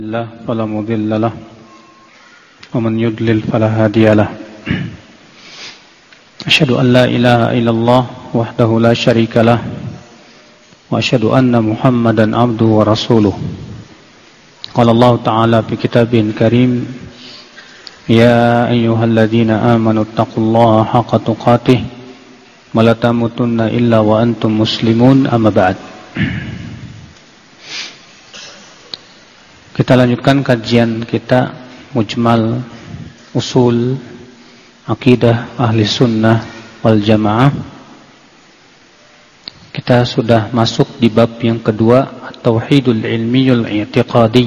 الله فلا مضل له ومن يضلل فلا هادي له أشهد أن لا إله إلا الله وحده لا شريك له وأشهد أن محمدا عبده ورسوله قال الله تعالى في كتابه الكريم يا أيها الذين آمنوا اتقوا الله حق تقاته ولا تموتن إلا وأنتم مسلمون أما بعد. Kita lanjutkan kajian kita Mujmal Usul Aqidah Ahli Sunnah wal Jamaah. Kita sudah masuk di bab yang kedua, At-Tauhidul Ilmiyul I'tiqadi.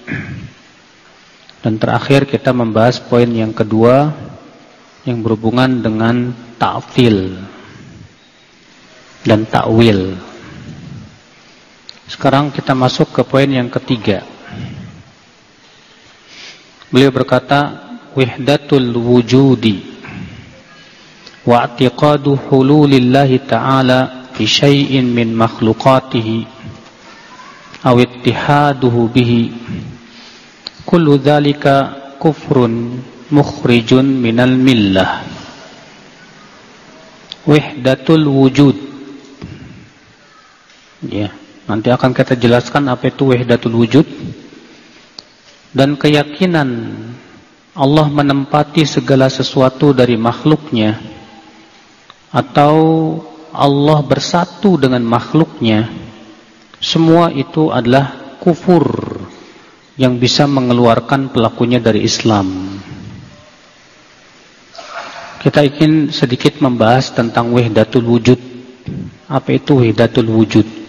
Dan terakhir kita membahas poin yang kedua yang berhubungan dengan ta'til dan ta'wil. Sekarang kita masuk ke poin yang ketiga. Beliau berkata, wahdatul wujudi wa i'tiqadu hululillahi ta'ala fi syai'in min makhluqatihi aw ittihaduhu bihi kullu dhalika kufrun mukhrijun minal millah. Wahdatul wujud, ya, nanti akan kita jelaskan apa itu wahdatul wujud. Dan keyakinan Allah menempati segala sesuatu dari makhluknya, atau Allah bersatu dengan makhluknya, semua itu adalah kufur yang bisa mengeluarkan pelakunya dari Islam. Kita ingin sedikit membahas tentang wahdatul wujud. Apa itu wahdatul wujud?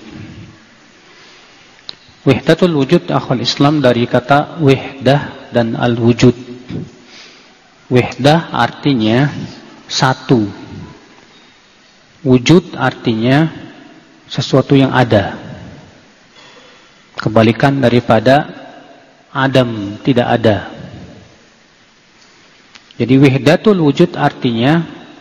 Wahdatul wujud akhwal Islam dari kata wahdah dan al-wujud. Wahdah artinya satu. Wujud artinya sesuatu yang ada. Kebalikan daripada adam, tidak ada. Jadi wahdatul wujud artinya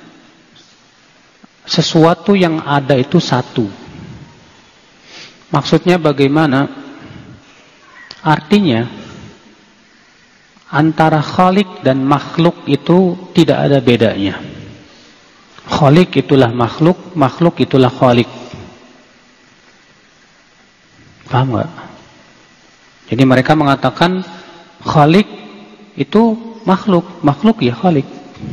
sesuatu yang ada itu satu. Maksudnya bagaimana? Artinya antara khalik dan makhluk itu tidak ada bedanya. Khalik itulah makhluk, makhluk itulah khalik. Paham gak? Jadi mereka mengatakan khalik itu makhluk, makhluk ya khalik.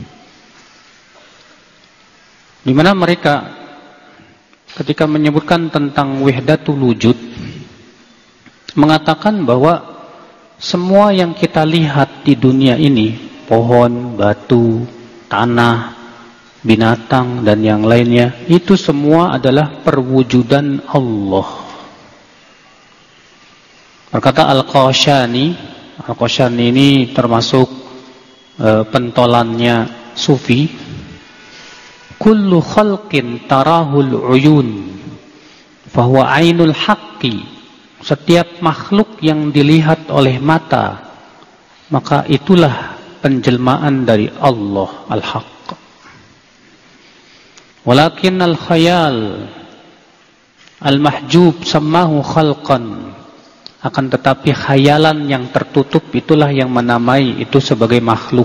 Di mana mereka ketika menyebutkan tentang wahdatul wujud mengatakan bahwa semua yang kita lihat di dunia ini, pohon, batu, tanah, binatang dan yang lainnya, itu semua adalah perwujudan Allah. Berkata Al-Qashani, Al-Qashani ini termasuk pentolannya Sufi. Kullu khalqin tarahul uyun fahuwa ainul haqqi. Setiap makhluk yang dilihat oleh mata, maka itulah penjelmaan dari Allah Al-Haq. Walakin al-khayal al-mahjub sammahu khalqan. Akan tetapi khayalan yang tertutup itulah yang menamai itu sebagai makhluk.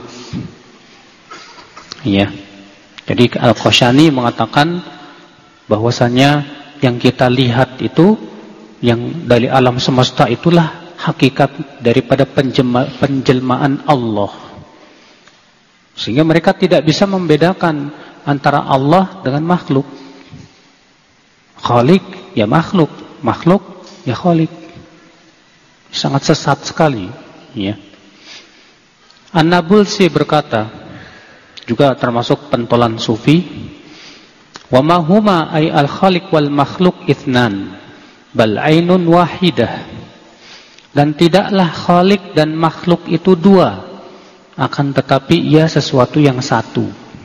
Ya. Jadi Al-Qashani mengatakan bahwasanya yang kita lihat itu, yang dari alam semesta itulah hakikat daripada penjelmaan Allah. Sehingga mereka tidak bisa membedakan antara Allah dengan makhluk. Khalik ya makhluk, makhluk ya khalik. Sangat sesat sekali, ya. An-Nabulsi berkata, juga termasuk pentolan Sufi, wa ma huma ay al-khaliq wal makhluk itsnan bal ainun wahidah. Dan tidaklah khalik dan makhluk itu dua, akan tetapi ia sesuatu yang satu.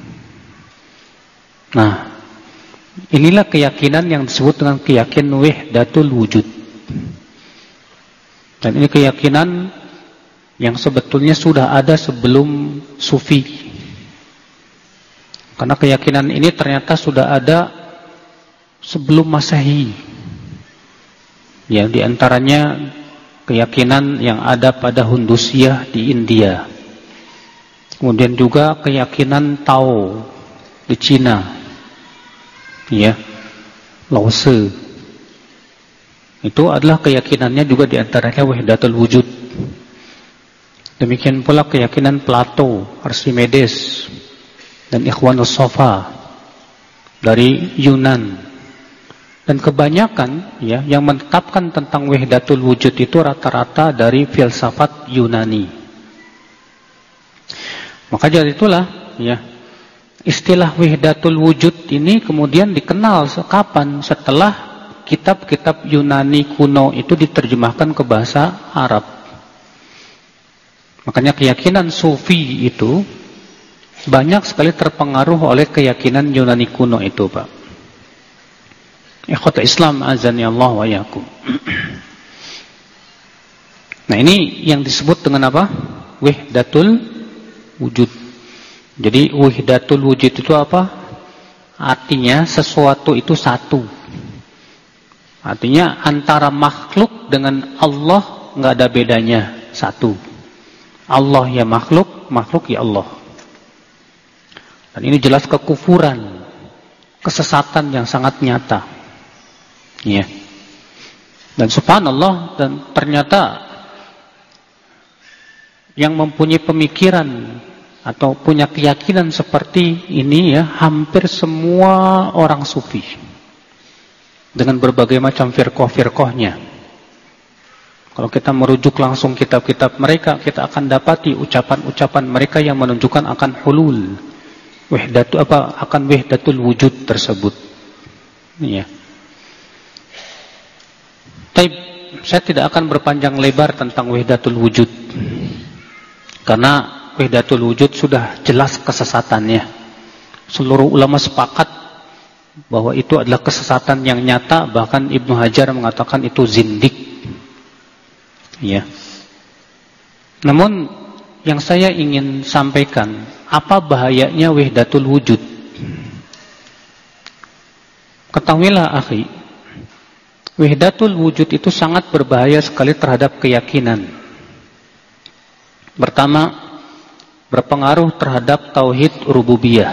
Nah, inilah keyakinan yang disebut dengan keyakinan wahdatul wujud. Dan ini keyakinan yang sebetulnya sudah ada sebelum Sufi. Karena keyakinan ini ternyata sudah ada sebelum Masehi. Ya, di antaranya keyakinan yang ada pada Hundusiah di India. Kemudian juga keyakinan Tao di Cina, ya, Lao Tse. Itu adalah keyakinannya juga diantaranya wahdatul wujud. Demikian pula keyakinan Plato, Archimedes, dan Ikhwanus Sofa dari Yunan. Dan kebanyakan ya yang menetapkan tentang wahdatul wujud itu rata-rata dari filsafat Yunani. Maka dari itulah ya istilah wahdatul wujud ini kemudian dikenal kapan? Setelah kitab-kitab Yunani kuno itu diterjemahkan ke bahasa Arab. Makanya keyakinan Sufi itu banyak sekali terpengaruh oleh keyakinan Yunani kuno itu, Pak. Ikhwatul Islam azani Allah wa iyyakum. Nah, ini yang disebut dengan apa? Wahdatul wujud. Jadi wahdatul wujud itu apa? Artinya sesuatu itu satu. Artinya antara makhluk dengan Allah enggak ada bedanya, satu. Allah ya makhluk, makhluk ya Allah. Dan ini jelas kekufuran, kesesatan yang sangat nyata. Ya. Dan subhanallah, dan ternyata yang mempunyai pemikiran atau punya keyakinan seperti ini ya hampir semua orang sufi dengan berbagai macam firqah-firqahnya. Kalau kita merujuk langsung kitab-kitab mereka, kita akan dapati ucapan-ucapan mereka yang menunjukkan akan hulul akan wahdatul wujud tersebut. Ya. Tapi saya tidak akan berpanjang lebar tentang wahdatul wujud, karena wahdatul wujud sudah jelas kesesatannya. Seluruh ulama sepakat bahwa itu adalah kesesatan yang nyata, bahkan Ibnu Hajar mengatakan itu zindik. Ya. Namun yang saya ingin sampaikan, apa bahayanya wahdatul wujud? Ketahuilah akhi, wahdatul wujud itu sangat berbahaya sekali terhadap keyakinan. Pertama, berpengaruh terhadap tauhid rububiyah.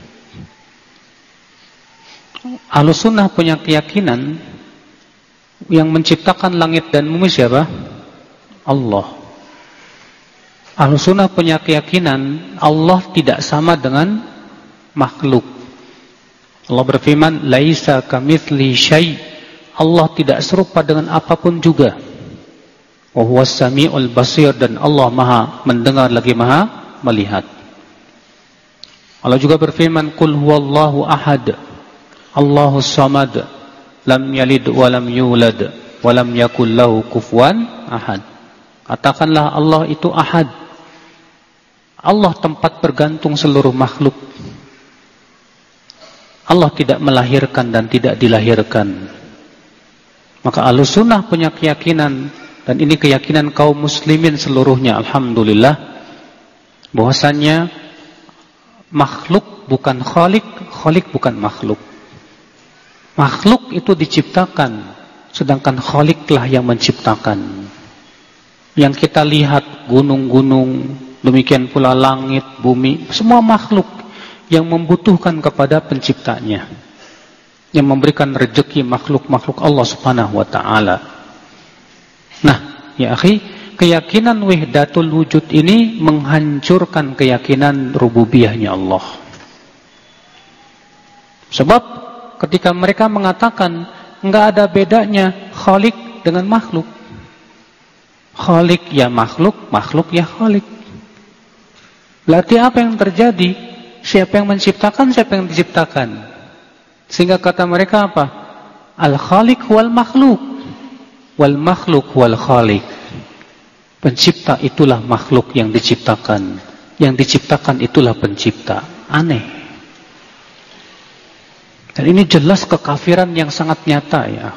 Ahlussunnah punya keyakinan yang menciptakan langit dan bumi siapa? Allah. Ahlussunnah punya keyakinan Allah tidak sama dengan makhluk. Allah berfirman, "Laisa kamitsli syai'." Allah tidak serupa dengan apapun juga. Wa huwas samiul basir, dan Allah Maha mendengar lagi Maha melihat. Allah juga berfirman, "Qul huwallahu ahad, Allahus samad, lam yalid wa lam yulad, wa lam yakul lahu kufuwan ahad." Katakanlah Allah itu ahad. Allah tempat bergantung seluruh makhluk. Allah tidak melahirkan dan tidak dilahirkan. Maka Ahlussunnah punya keyakinan, dan ini keyakinan kaum muslimin seluruhnya, alhamdulillah, bahwasannya makhluk bukan khalik, khalik bukan makhluk. Makhluk itu diciptakan, sedangkan khaliklah yang menciptakan. Yang kita lihat gunung-gunung, demikian pula langit, bumi, semua makhluk yang membutuhkan kepada penciptanya, yang memberikan rezeki makhluk-makhluk Allah Subhanahu wa taala. Nah, ya akhi, keyakinan wahdatul wujud ini menghancurkan keyakinan rububiyahnya Allah. Sebab ketika mereka mengatakan enggak ada bedanya khalik dengan makhluk. Khalik ya makhluk, makhluk ya khalik. Berarti apa yang terjadi? Siapa yang menciptakan, siapa yang diciptakan? Sehingga kata mereka apa? Al-khaliq wal makhluk, wal makhluk wal khaliq. Pencipta itulah makhluk yang diciptakan, yang diciptakan itulah pencipta. Aneh. Dan ini jelas kekafiran yang sangat nyata ya.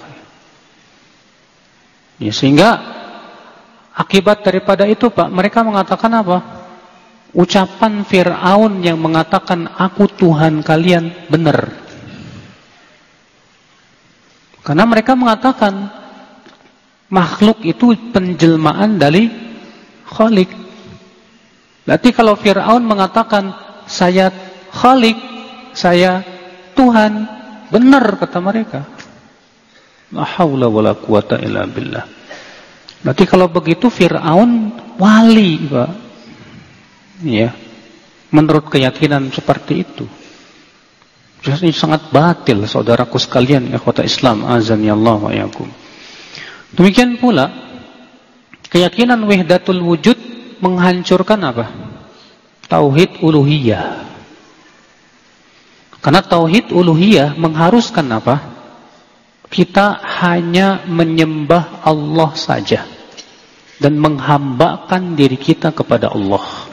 Ya, sehingga akibat daripada itu Pak, mereka mengatakan apa? Ucapan Fir'aun yang mengatakan aku Tuhan kalian benar. Karena mereka mengatakan Makhluk itu penjelmaan dari Khalik. Berarti kalau Fir'aun mengatakan saya Khalik, saya Tuhan, benar kata mereka. La haula wala quwata illa billah. Berarti kalau begitu Fir'aun wali, Pak. Ya. Menurut keyakinan seperti itu. Ini sangat batil, saudaraku sekalian, ikhwata Islam, azanillah wa iyyakum. Demikian pula keyakinan wahdatul wujud menghancurkan apa? Tauhid uluhiyah. Karena tauhid uluhiyah mengharuskan apa? Kita hanya menyembah Allah saja dan menghambakan diri kita kepada Allah.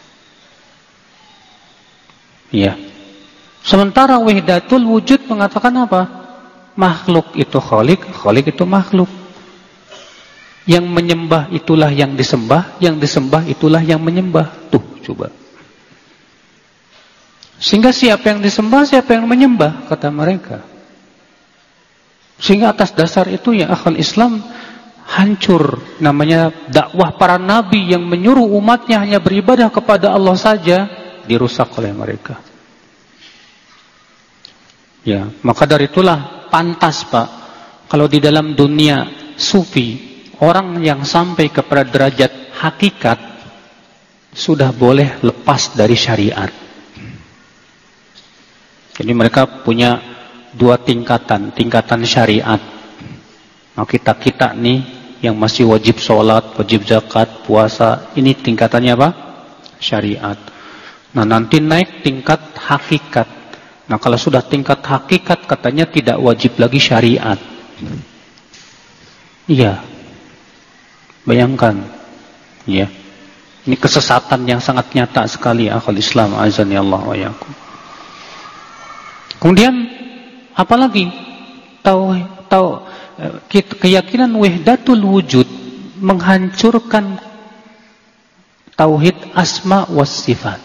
Ya. Sementara wahdatul wujud mengatakan apa? Makhluk itu khalik, khalik itu makhluk. Yang menyembah itulah yang disembah itulah yang menyembah. Tuh, coba. Sehingga siapa yang disembah, siapa yang menyembah, kata mereka. Sehingga atas dasar itu ya akhal Islam hancur. Namanya dakwah para nabi yang menyuruh umatnya hanya beribadah kepada Allah saja, dirusak oleh mereka. Ya, maka dari itulah pantas, Pak, kalau di dalam dunia sufi, orang yang sampai kepada derajat hakikat sudah boleh lepas dari syariat. Jadi mereka punya dua tingkatan, tingkatan syariat. Nah, kita nih yang masih wajib sholat, wajib zakat, puasa, ini tingkatannya apa? Syariat. Nah, nanti naik tingkat hakikat. Nah, kalau sudah tingkat hakikat katanya tidak wajib lagi syariat. Iya. Bayangkan. Ya. Ini kesesatan yang sangat nyata sekali akhul Islam, azani Allah wa iyyakum. Kemudian apalagi keyakinan wahdatul wujud menghancurkan tauhid asma was sifat.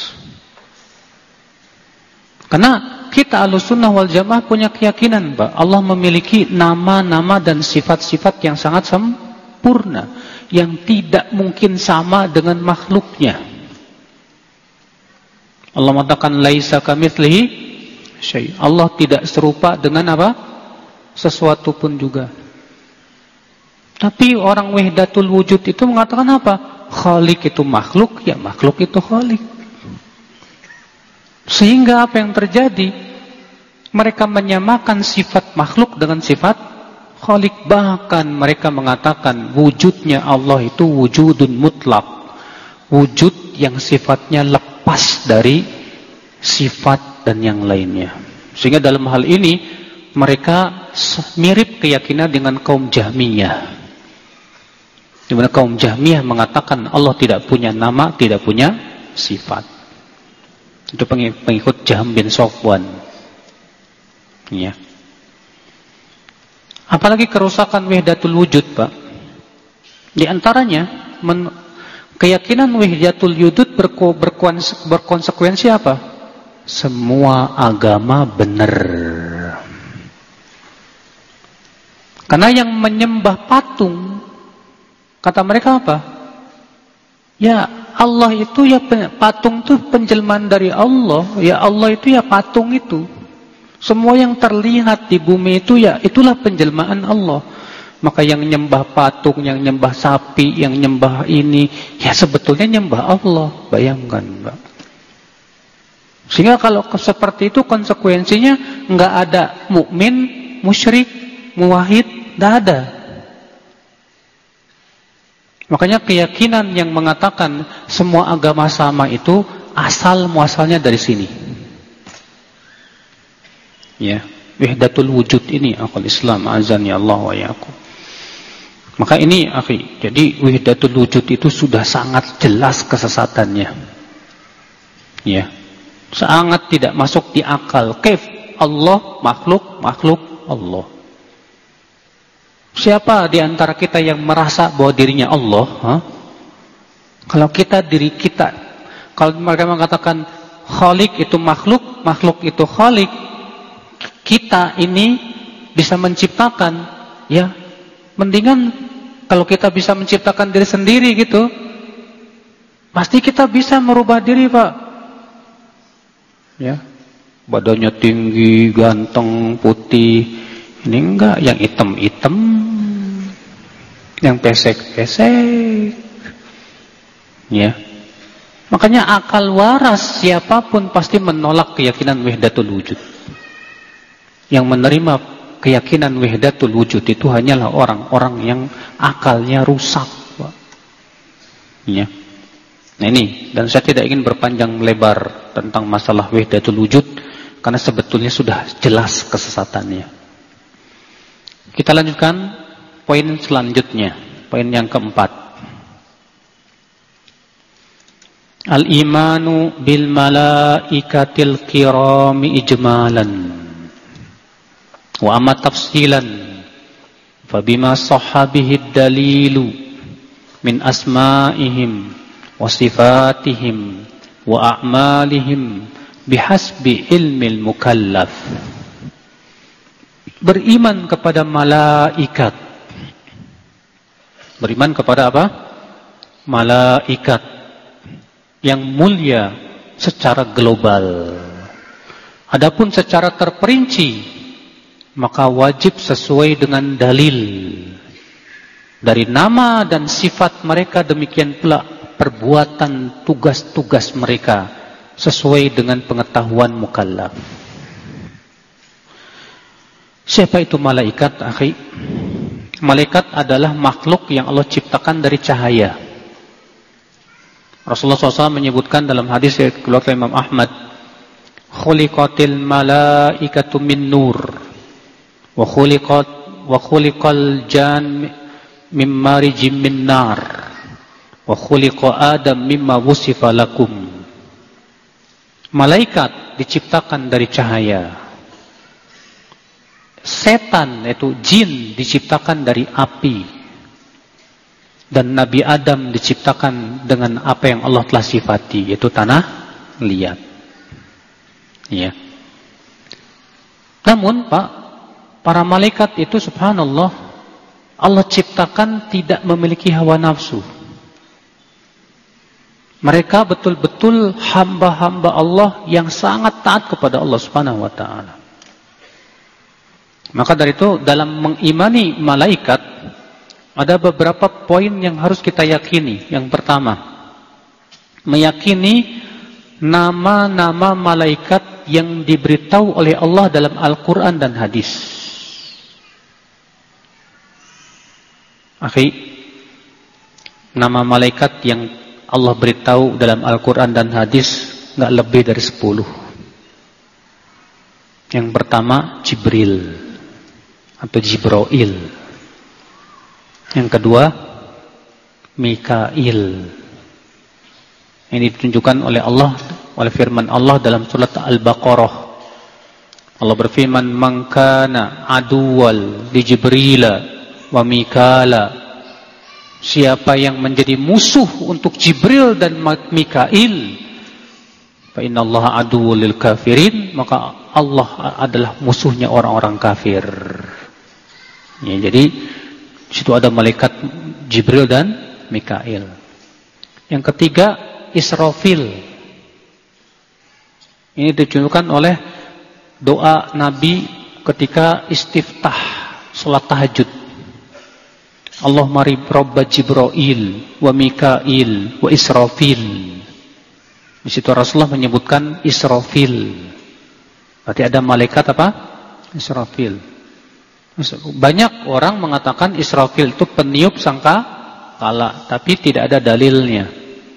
Karena kita Ahlussunnah wal Jamaah punya keyakinan, Pak, Allah memiliki nama-nama dan sifat-sifat yang sangat sempurna, yang tidak mungkin sama dengan makhluknya. Allah mengatakan laisa kamitslihi syai'. Allah tidak serupa dengan apa? Sesuatu pun juga. Tapi orang wahdatul wujud itu mengatakan apa? Khalik itu makhluk, ya makhluk itu khalik. Sehingga apa yang terjadi? Mereka menyamakan sifat makhluk dengan sifat khalik. Bahkan mereka mengatakan wujudnya Allah itu wujudun mutlak, wujud yang sifatnya lepas dari sifat dan yang lainnya. Sehingga dalam hal ini mereka mirip keyakinan dengan kaum Jahmiyah, di mana kaum Jahmiyah mengatakan Allah tidak punya nama, tidak punya sifat. Itu pengikut Jahm bin Safwan. Ya. Apalagi kerusakan wahdatul wujud, Pak. Di antaranya keyakinan wahdatul wujud berkonsekuensi apa? Semua agama benar. Karena yang menyembah patung, kata mereka apa? Ya Allah itu ya patung itu penjelmaan dari Allah. Ya Allah itu ya patung itu. Semua yang terlihat di bumi itu ya itulah penjelmaan Allah. Maka yang nyembah patung, yang nyembah sapi, yang nyembah ini, ya sebetulnya nyembah Allah. Bayangkan, Mbak. Sehingga kalau seperti itu konsekuensinya nggak ada mukmin, musyrik, muwahhid, nggak ada. Makanya keyakinan yang mengatakan semua agama sama itu asal muasalnya dari sini. Ya, wahdatul wujud ini akal Islam, azan ya Allah wa iyyakum. Maka ini akhi, jadi wahdatul wujud itu sudah sangat jelas kesesatannya. Ya. Sangat tidak masuk di akal. Kaif Allah makhluk, makhluk Allah. Siapa di antara kita yang merasa bahwa dirinya Allah? Kalau diri kita, kalau mereka mengatakan Khalik itu makhluk, makhluk itu Khalik, kita ini bisa menciptakan, ya, mendingan Kalau kita bisa menciptakan diri sendiri gitu, pasti kita bisa merubah diri, Pak. Ya. Badannya tinggi, ganteng, putih. Ini enggak, yang hitam-hitam, yang pesek-pesek. Ya. Makanya akal waras siapapun pasti menolak keyakinan wahdatul wujud. Yang menerima keyakinan wahdatul wujud itu hanyalah orang-orang yang akalnya rusak, Pak. Ya. Nah ini, dan saya tidak ingin berpanjang lebar tentang masalah wahdatul wujud karena sebetulnya sudah jelas kesesatannya. Kita lanjutkan poin selanjutnya, poin yang keempat. Al-imanu bil malaikatil kirami ijmalan wa amma tafsilan fabima sahhabihi dalilu min asma'ihim wa sifatihim wa a'malihim bihasbi ilmil mukallaf. Beriman kepada malaikat. Beriman kepada apa? Malaikat yang mulia secara global. Adapun secara terperinci, maka wajib sesuai dengan dalil dari nama dan sifat mereka, demikian pula perbuatan tugas-tugas mereka sesuai dengan pengetahuan mukallaf. Siapa itu malaikat, akhi? Malaikat adalah makhluk yang Allah ciptakan dari cahaya. Rasulullah SAW menyebutkan dalam hadis yang dikeluarkan Imam Ahmad, khuliqatil malaikatu min nur wa khuliqal jan min marijim min nar wa khuliqa adam mimma wusifa lakum. Malaikat diciptakan dari cahaya. Setan, yaitu jin, diciptakan dari api. Dan Nabi Adam diciptakan dengan apa yang Allah telah sifati, yaitu tanah liat. Ya. Namun, Pak, para malaikat itu subhanallah, Allah ciptakan tidak memiliki hawa nafsu. Mereka betul-betul hamba-hamba Allah yang sangat taat kepada Allah Subhanahu wa taala. Maka dari itu dalam mengimani malaikat ada beberapa poin yang harus kita yakini. Yang pertama, meyakini nama-nama malaikat yang diberitahu oleh Allah dalam Al-Quran dan hadis. Akhi, nama malaikat yang Allah beritahu dalam Al-Quran dan hadis nggak lebih dari 10. Yang pertama Jibril atau Jibril. Yang kedua Mikail. Ini ditunjukkan oleh Allah, oleh firman Allah dalam surat Al-Baqarah. Allah berfirman, "Man kana aduwwal li Jibrila wa Mikala." Siapa yang menjadi musuh untuk Jibril dan Mikail, fa innallaha aduwwul lil kafirin, maka Allah adalah musuhnya orang-orang kafir. Ya, jadi situ ada malaikat Jibril dan Mikail. Yang ketiga Israfil. Ini ditunjukkan oleh doa Nabi ketika istiftah salat tahajud. Allahumma rabba Jibril wa Mikail wa Israfil. Di situ Rasulullah menyebutkan Israfil. Berarti ada malaikat apa? Israfil. Banyak orang mengatakan Israfil itu peniup sangkakala, tapi tidak ada dalilnya.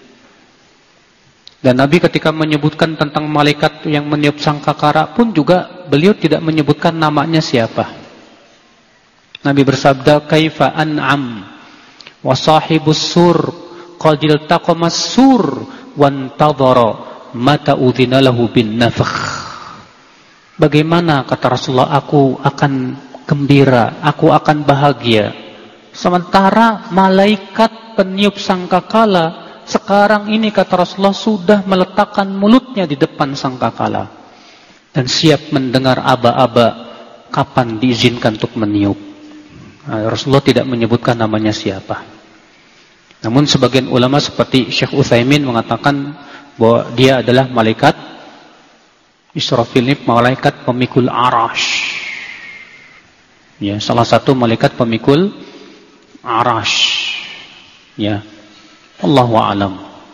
Dan Nabi ketika menyebutkan tentang malaikat yang meniup sangkakala pun juga beliau tidak menyebutkan namanya siapa. Nabi bersabda, "Kaifa an'am wa sahibus sur qadil taqamas sur wantadhara mata udhina lahu bin nafakh." Bagaimana, kata Rasulullah, aku akan gembira, aku akan bahagia, sementara malaikat peniup sangkakala sekarang ini, kata Rasulullah, sudah meletakkan mulutnya di depan sangkakala dan siap mendengar aba-aba kapan diizinkan untuk meniup. Rasulullah tidak menyebutkan namanya siapa. Namun sebagian ulama seperti Syekh Utsaimin mengatakan bahwa dia adalah malaikat Israfil, ini malaikat pemikul arash. Ya, salah satu malaikat pemikul arash. Ya, Allahu a'lam.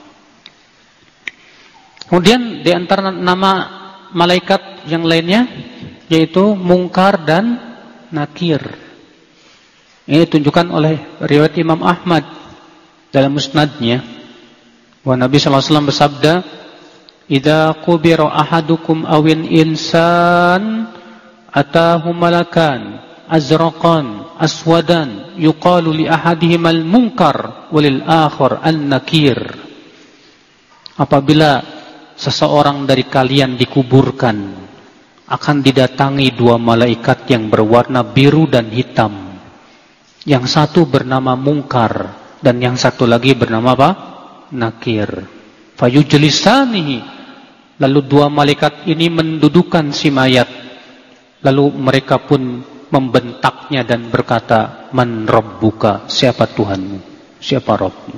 Kemudian di antara nama malaikat yang lainnya yaitu Munkar dan Nakir. Ini ditunjukkan oleh riwayat Imam Ahmad dalam musnadnya. Wa Nabi sallallahu alaihi wasallam bersabda, "Idza qubira ahadukum awin insan atahu malakan azraqan aswadan yuqalu li ahadihim al-munkar walil akhar an-nakir." Apabila seseorang dari kalian dikuburkan, akan didatangi dua malaikat yang berwarna biru dan hitam. Yang satu bernama Munkar dan yang satu lagi bernama apa? Nakir. Fayujlisanihi. Lalu dua malaikat ini mendudukan si mayat. Lalu mereka pun membentaknya dan berkata, "Man rabbuka?" Siapa Tuhanmu? Siapa Rabbmu?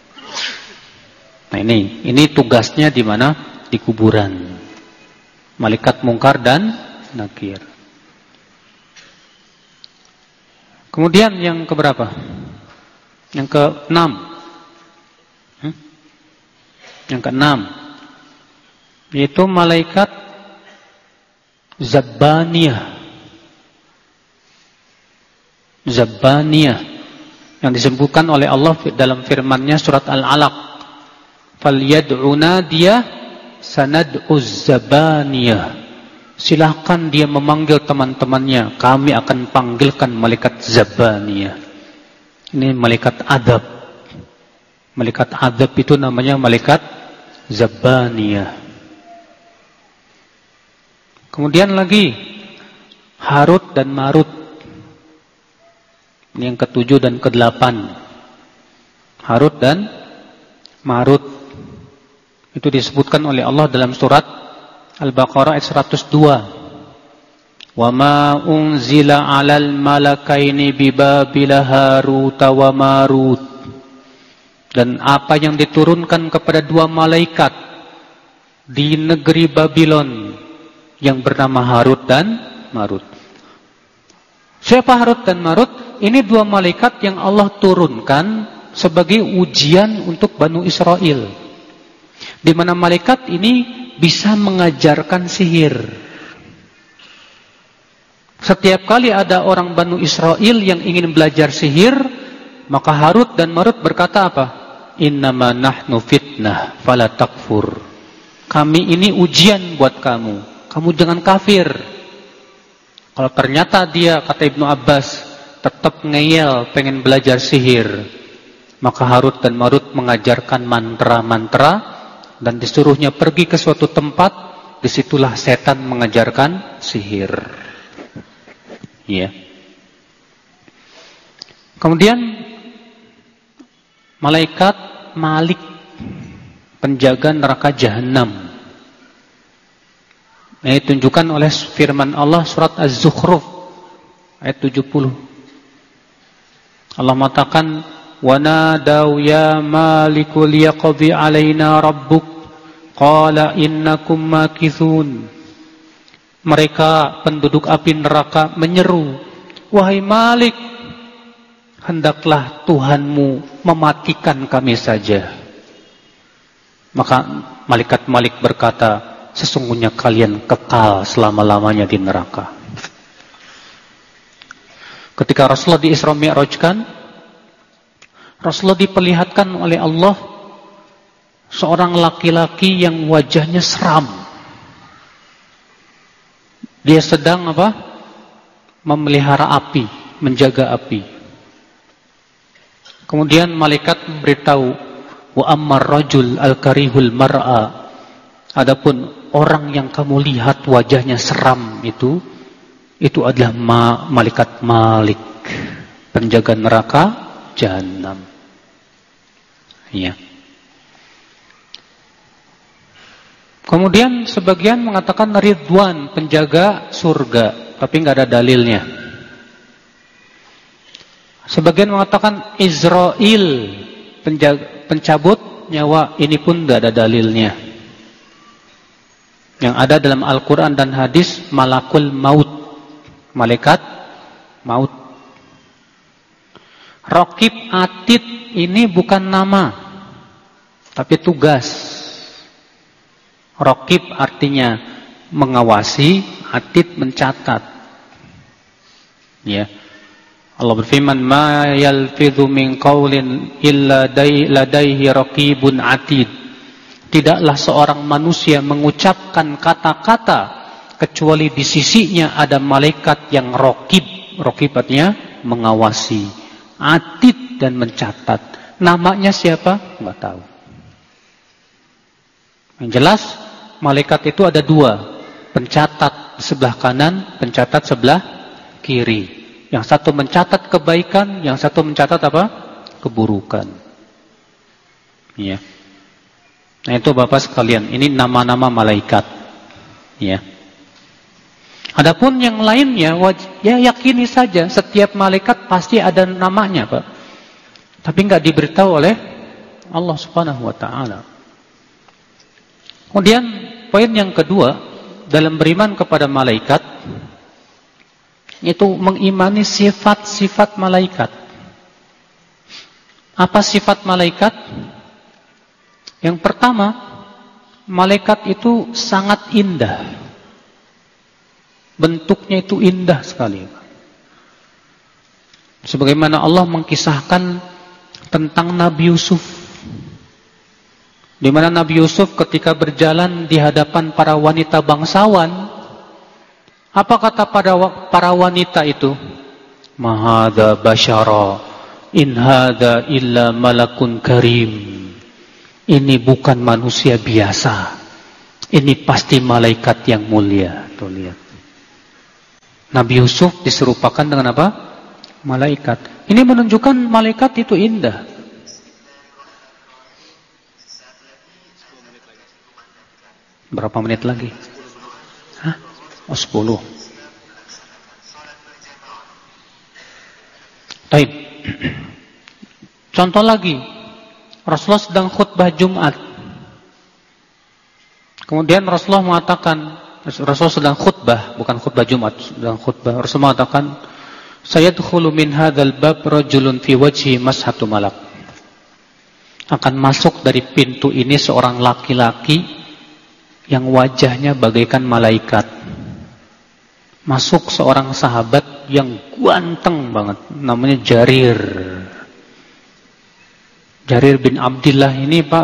Nah ini tugasnya di mana? Di kuburan. Malaikat Munkar dan Nakir. Kemudian yang keberapa? Yang ke-6. Yang ke-6 yaitu malaikat Zabbaniyah. Zabbaniyah yang disebutkan oleh Allah dalam firman-Nya surat Al-Alaq. Falyad'u nadiyah sanad'uz zabaniyah. Silahkan dia memanggil teman-temannya, kami akan panggilkan malaikat Zabbaniyah. Ini malaikat adab. Malaikat adab itu namanya malaikat Zabbaniyah. Kemudian lagi Harut dan Marut. Ini yang ke-7 dan ke-8. Harut dan Marut. Itu disebutkan oleh Allah dalam surat Al-Baqarah ayat 102. Wa ma unzila 'alal malakaini bi Babila Harut wa Marut. Dan apa yang diturunkan kepada dua malaikat di negeri Babylon yang bernama Harut dan Marut. Siapa Harut dan Marut? Ini dua malaikat yang Allah turunkan sebagai ujian untuk Banu Israel. Di mana malaikat ini bisa mengajarkan sihir. Setiap kali ada orang Banu Israel yang ingin belajar sihir, maka Harut dan Marut berkata apa? Innama nahnu fitnah fala takfur. Kami ini ujian buat kamu. Kamu jangan kafir. Kalau ternyata dia, kata Ibnu Abbas, tetap ngeyel pengen belajar sihir, maka Harut dan Marut mengajarkan mantra-mantra dan disuruhnya pergi ke suatu tempat. Disitulah setan mengajarkan sihir. Ya. Kemudian malaikat Malik, penjaga neraka Jahanam. Ini ditunjukkan oleh firman Allah surat Az-Zukhruf ayat 70. Allah mengatakan, wa nadaw ya maliku liyaqdi alaina rabbuk qala innakum makithun. Mereka penduduk api neraka menyeru, wahai Malik, hendaklah Tuhanmu mematikan kami saja. Maka malaikat Malik berkata, sesungguhnya kalian kekal selama-lamanya di neraka. Ketika Rasulullah di Isra Mi'rajkan, Rasulullah diperlihatkan oleh Allah seorang laki-laki yang wajahnya seram. Dia sedang apa? Memelihara api, menjaga api. Kemudian malaikat memberitahu, wa ammar rajul al-karihul mar'a. Adapun orang yang kamu lihat wajahnya seram itu adalah malaikat Malik, penjaga neraka Jahanam. Ya. Kemudian sebagian mengatakan Ridwan, penjaga surga, tapi nggak ada dalilnya. Sebagian mengatakan Israel, pencabut nyawa, ini pun tidak ada dalilnya. Yang ada dalam Al-Quran dan hadis malakul maut, malaikat maut. Raqib Atid ini bukan nama, tapi tugas. Raqib artinya mengawasi, Atid mencatat. Ya. Allah berfirman, "Ma yalfidhu min qaulin illa ladaihi raqibun atid." Tidaklah seorang manusia mengucapkan kata-kata kecuali di sisinya ada malaikat yang raqib. Raqib artinya mengawasi, atid dan mencatat. Namanya siapa? Enggak tahu. Yang jelas malaikat itu ada dua, pencatat sebelah kanan, pencatat sebelah kiri. Yang satu mencatat kebaikan, yang satu mencatat apa? Keburukan. Ya. Nah itu Bapak sekalian, ini nama-nama malaikat. Ya. Adapun yang lainnya, ya yakini saja setiap malaikat pasti ada namanya, Pak. Tapi enggak diberitahu oleh Allah Subhanahu wa taala. Kemudian poin yang kedua dalam beriman kepada malaikat, itu mengimani sifat-sifat malaikat. Apa sifat malaikat? Yang pertama, malaikat itu sangat indah. Bentuknya itu indah sekali. Sebagaimana Allah mengkisahkan tentang Nabi Yusuf, di mana Nabi Yusuf ketika berjalan di hadapan para wanita bangsawan, apa kata para wanita itu? Mahadha basyara, in hadha illa malakun karim. Ini bukan manusia biasa, ini pasti malaikat yang mulia. Tuh lihat, Nabi Yusuf diserupakan dengan apa? Malaikat. Ini menunjukkan malaikat itu indah. Berapa menit lagi? Hah? Oh 10. Baik. Contoh lagi, Rasulullah sedang khutbah Jumat. Kemudian Rasulullah mengatakan, Rasulullah sedang khutbah, bukan khutbah Jumat, sedang khutbah. Rasulullah mengatakan, "Sayadkhulu min hadzal bab rajulun fi wajhi mashatu malak." Akan masuk dari pintu ini seorang laki-laki yang wajahnya bagaikan malaikat. Masuk seorang sahabat yang ganteng banget, namanya Jarir. Jarir bin Abdillah ini Pak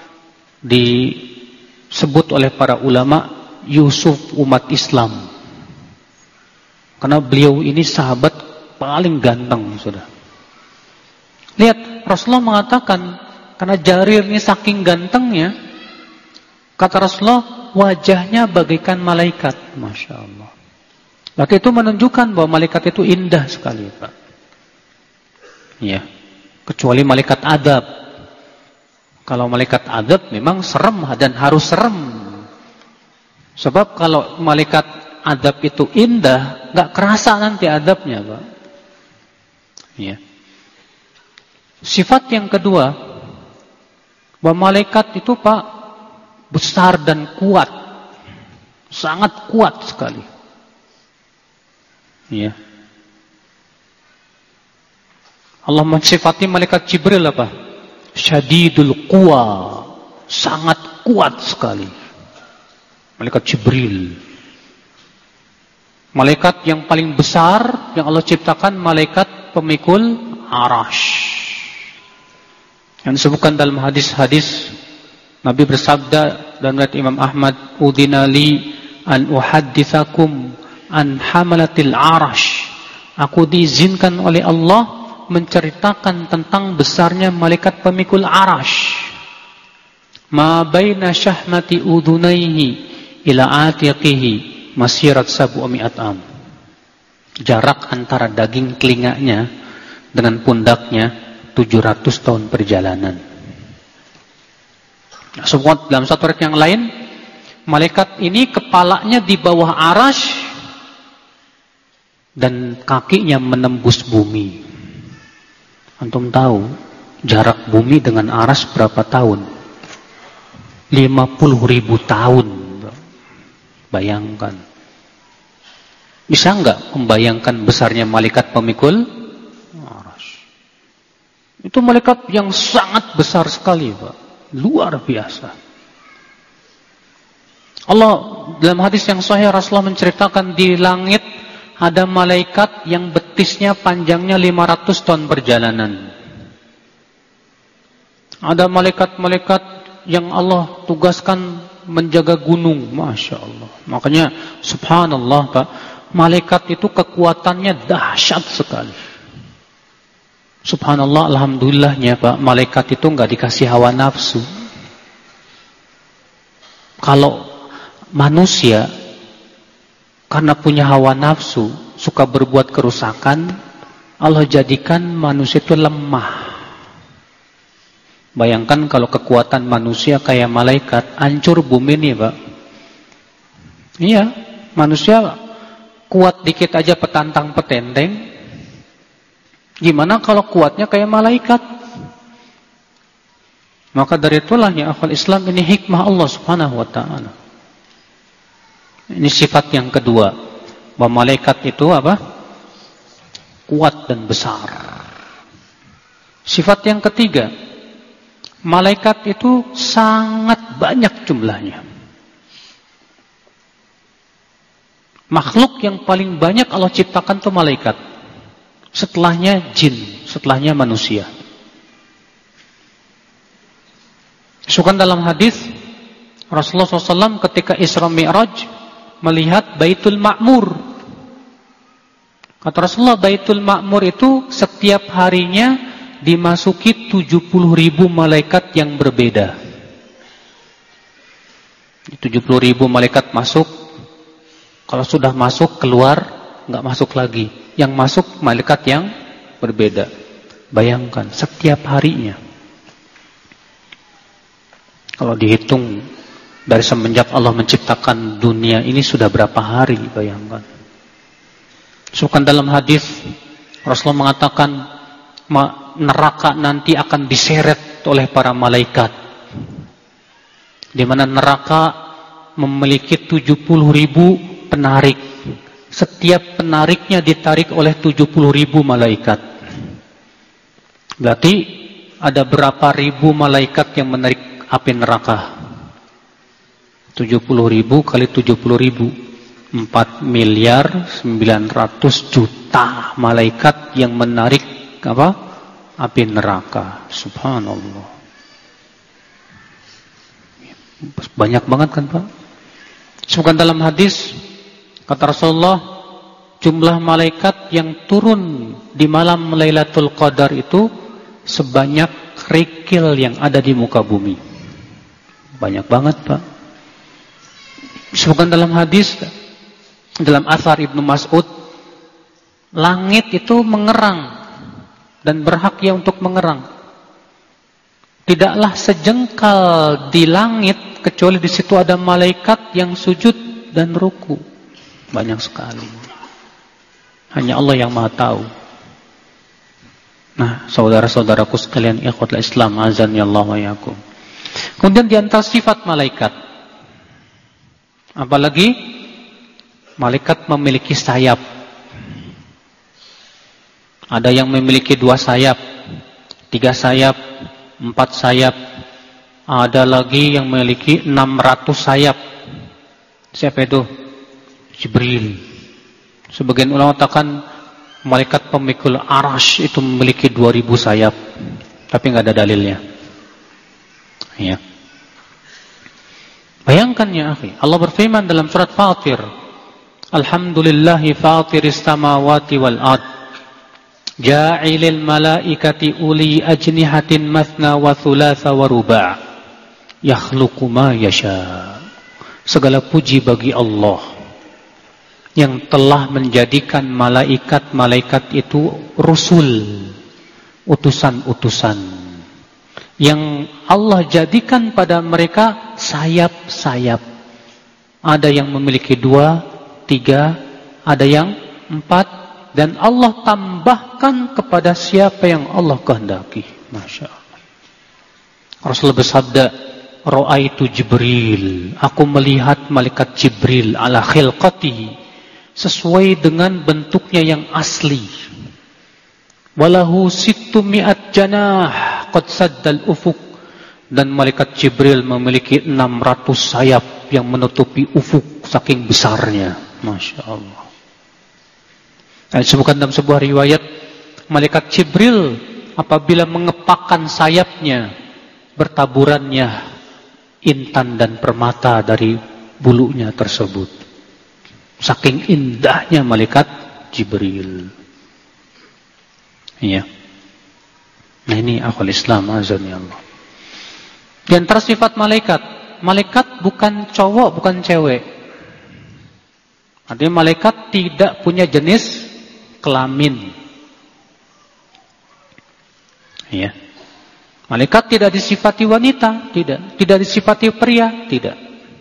disebut oleh para ulama Yusuf umat Islam. Karena beliau ini sahabat paling ganteng, sudah. Lihat, Rasulullah mengatakan karena Jarir ini saking gantengnya, kata Rasulullah wajahnya bagaikan malaikat. Masya Allah. Maka itu menunjukkan bahwa malaikat itu indah sekali, Pak. Ya, kecuali malaikat adab. Kalau malaikat adab memang serem dan harus serem. Sebab kalau malaikat adab itu indah, nggak kerasa nanti adabnya, Pak. Ya. Sifat yang kedua, bahwa malaikat itu Pak besar dan kuat, sangat kuat sekali. Ya. Allah mensifati malaikat Jibril apa? Syadidul quwa, sangat kuat sekali. Malaikat Jibril. Malaikat yang paling besar yang Allah ciptakan, malaikat pemikul arash. Yang disebutkan dalam hadis-hadis, Nabi bersabda dan riwayat Imam Ahmad, "Udina li an uhadditsakum an hamalatil arash." Aku diizinkan oleh Allah menceritakan tentang besarnya malaikat pemikul arash. Ma baina syahmati udunaihi ila atiqihi masirat sab'umi'at am. Jarak antara daging telinganya dengan pundaknya 700 tahun perjalanan. Sebut dalam satu ayat yang lain, malaikat ini kepalanya di bawah arash dan kakinya menembus bumi. Antum tahu jarak bumi dengan aras berapa tahun? 50.000 tahun. Bayangkan. Bisa enggak membayangkan besarnya malaikat pemikul aras? Itu malaikat yang sangat besar sekali, Pak. Luar biasa. Allah dalam hadis yang sahih Rasulullah menceritakan di langit ada malaikat yang betisnya panjangnya 500 tahun perjalanan. Ada malaikat-malaikat yang Allah tugaskan menjaga gunung, Masya Allah. Makanya subhanallah Pak, malaikat itu kekuatannya dahsyat sekali. Subhanallah, alhamdulillahnya Pak, malaikat itu enggak dikasih hawa nafsu. Kalau manusia karena punya hawa nafsu, suka berbuat kerusakan, Allah jadikan manusia itu lemah. Bayangkan kalau kekuatan manusia kayak malaikat, hancur bumi nih Pak. Iya, manusia kuat dikit aja petantang petenteng. Gimana kalau kuatnya kayak malaikat? Maka dari itulah ya akhwal Islam, ini hikmah Allah subhanahu wa ta'ala. Ini sifat yang kedua, bahwa malaikat itu apa? Kuat dan besar. Sifat yang ketiga, malaikat itu sangat banyak jumlahnya. Makhluk yang paling banyak Allah ciptakan itu malaikat. Setelahnya jin, setelahnya manusia. Disebutkan dalam hadis Rasulullah SAW ketika Isra Mi'raj melihat Baitul Ma'mur. Kata Rasulullah, Baitul Ma'mur itu setiap harinya dimasuki 70.000 malaikat yang berbeda. 70.000 malaikat masuk. Kalau sudah masuk, keluar, enggak masuk lagi. Yang masuk malaikat yang berbeda. Bayangkan, setiap harinya. Kalau dihitung dari semenjak Allah menciptakan dunia ini sudah berapa hari, bayangkan. Disebutkan dalam hadis Rasulullah mengatakan neraka nanti akan diseret oleh para malaikat. Di mana neraka memiliki 70.000 penarik. Setiap penariknya ditarik oleh 70.000 malaikat. Berarti ada berapa ribu malaikat yang menarik api neraka? 70.000 kali 70.000, 4.900.000.000 malaikat yang menarik apa? Api neraka. Subhanallah. Banyak banget kan Pak? Sebutkan dalam hadis, kata Rasulullah, jumlah malaikat yang turun di malam Lailatul Qadar itu sebanyak kerikil yang ada di muka bumi. Banyak banget Pak. Disebutkan dalam hadis, dalam athar Ibnu Mas'ud, langit itu mengerang dan berhak ya untuk mengerang. Tidaklah sejengkal di langit kecuali di situ ada malaikat yang sujud dan ruku. Banyak sekali. Hanya Allah yang Maha tahu. Nah, saudara-saudaraku sekalian, ikhwatul Islam, azani Allah wa iyyakum. Kemudian di antara sifat malaikat, apalagi malaikat memiliki sayap. Ada yang memiliki 2 sayap, 3 sayap, 4 sayap. Ada lagi yang memiliki 600 sayap. Siapa itu? Jibril. Sebagian ulama katakan malaikat pemikul arasy itu memiliki 2000 sayap. Tapi enggak ada dalilnya. Ya. Bayangkan ya akhi, Allah berfirman dalam surat Fatir, Alhamdulillahi fatiris samawati wal ard, ja'ilil malaikati uli ajnihatin mathna wa thulatha wa ruba' yakhluqu ma yasha. Segala puji bagi Allah yang telah menjadikan malaikat-malaikat itu rusul, utusan-utusan, yang Allah jadikan pada mereka sayap-sayap. Ada yang memiliki 2, 3, ada yang 4 dan Allah tambahkan kepada siapa yang Allah kehendaki. Masya Allah. Rasulullah bersabda, Ra'aitu Jibril, aku melihat malaikat Jibril ala khilqatihi, sesuai dengan bentuknya yang asli. Walahu 600 janah qad saddal ufuq, dan malaikat Jibril memiliki 600 sayap yang menutupi ufuk saking besarnya. Masya Allah. Disebutkan dalam sebuah riwayat, malaikat Jibril apabila mengepakkan sayapnya, bertaburannya intan dan permata dari bulunya tersebut. Saking indahnya malaikat Jibril. Iya. Nah ini akhwal Islam, azan ya Allah. Di antara sifat malaikat, malaikat bukan cowok, bukan cewek. Artinya malaikat tidak punya jenis kelamin. Ya. Malaikat tidak disifati wanita, tidak disifati pria, tidak.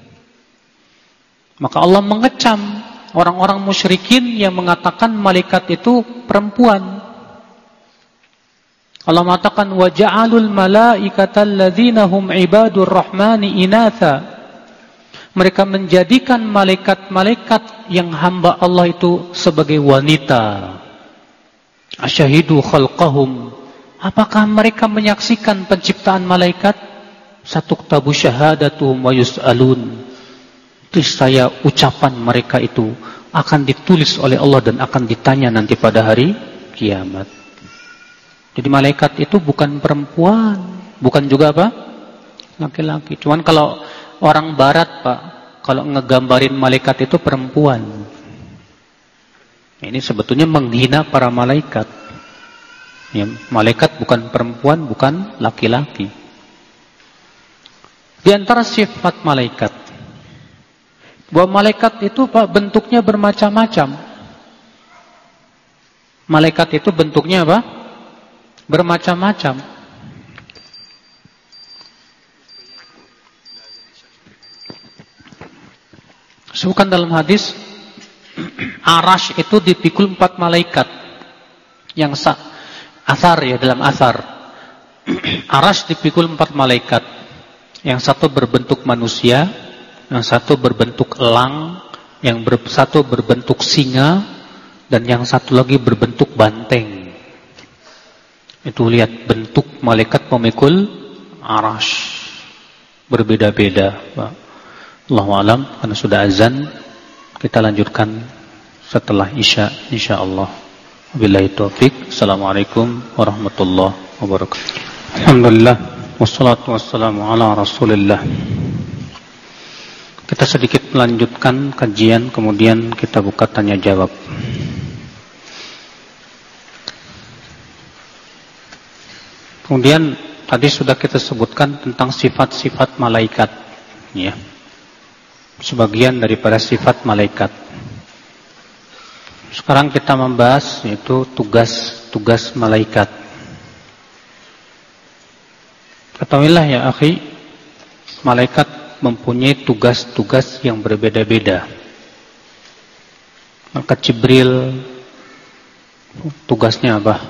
Maka Allah mengecam orang-orang musyrikin yang mengatakan malaikat itu perempuan. Allah mengatakan wa ja'alul malaikata alladzina hum ibadur rahmani inatha. Mereka menjadikan malaikat-malaikat yang hamba Allah itu sebagai wanita. Asyahidu khalqahum. Apakah mereka menyaksikan penciptaan malaikat? Satuktabu syahadatuhum wa yus'alun. Saya ucapan mereka itu akan ditulis oleh Allah dan akan ditanya nanti pada hari kiamat. Jadi malaikat itu bukan perempuan, bukan juga apa? Laki-laki. Cuman kalau orang barat, Pak, kalau ngegambarin malaikat itu perempuan. Ini sebetulnya menghina para malaikat. Ya, malaikat bukan perempuan, bukan laki-laki. Di antara sifat malaikat, bahwa malaikat itu Pak bentuknya bermacam-macam. Malaikat itu bentuknya apa? Bermacam-macam. Sebutkan dalam hadis, Arash itu dipikul 4 malaikat. Yang asar ya, dalam asar. Arash dipikul 4 malaikat. Yang satu berbentuk manusia, yang satu berbentuk elang, yang satu berbentuk singa, dan yang satu lagi berbentuk banteng. Itu lihat bentuk malaikat pemikul Arash berbeda-beda, Pak. Allahu a'lam, karena sudah azan, kita lanjutkan setelah Isya insyaallah. Wabillahi taufik. Assalamualaikum warahmatullahi wabarakatuh. Alhamdulillah wassalatu wassalamu ala Rasulillah. Kita sedikit melanjutkan kajian, kemudian kita buka tanya jawab. Kemudian tadi sudah kita sebutkan tentang sifat-sifat malaikat, ya. Sebagian daripada sifat malaikat. Sekarang kita membahas yaitu tugas-tugas malaikat. Ketahuilah ya akhi, malaikat mempunyai tugas-tugas yang berbeda-beda. Malaikat Jibril tugasnya apa?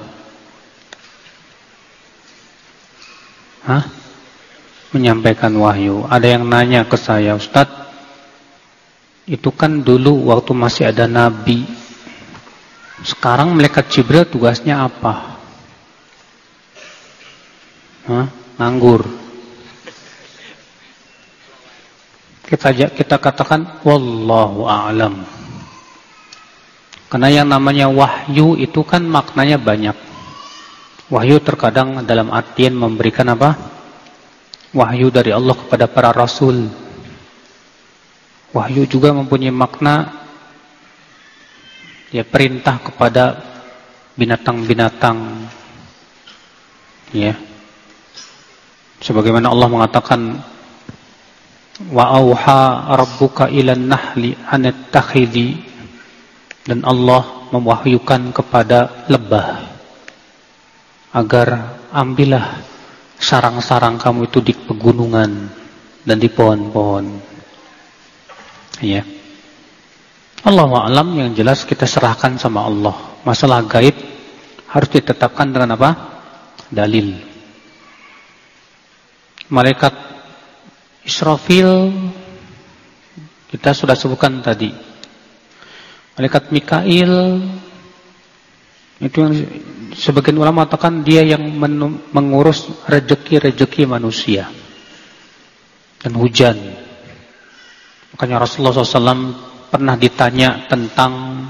Menyampaikan wahyu. Ada yang nanya ke saya, Ustaz, itu kan dulu waktu masih ada Nabi. Sekarang malaikat Jibril tugasnya apa? Nganggur. Kita katakan wallahu a'lam. Karena yang namanya wahyu itu kan maknanya banyak. Wahyu terkadang dalam artian memberikan apa? Wahyu dari Allah kepada para rasul. Wahyu juga mempunyai makna ya perintah kepada binatang-binatang. Ya. Sebagaimana Allah mengatakan wa auha rabbuka ilan nahli an tattakhidhi, dan Allah mewahyukan kepada lebah agar ambillah sarang-sarang kamu itu di pegunungan dan di pohon-pohon. Ya. Allahu a'lam, yang jelas kita serahkan sama Allah. masalah gaib harus ditetapkan dengan apa? Dalil. Malaikat Israfil kita sudah sebutkan tadi. Malaikat Mikail itu yang sebagian ulama katakan dia yang mengurus rezeki manusia dan hujan. Makanya Rasulullah SAW pernah ditanya tentang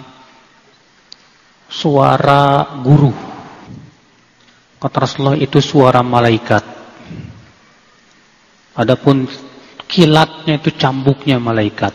suara guru. Kata Rasulullah itu suara malaikat. Adapun kilatnya itu cambuknya malaikat.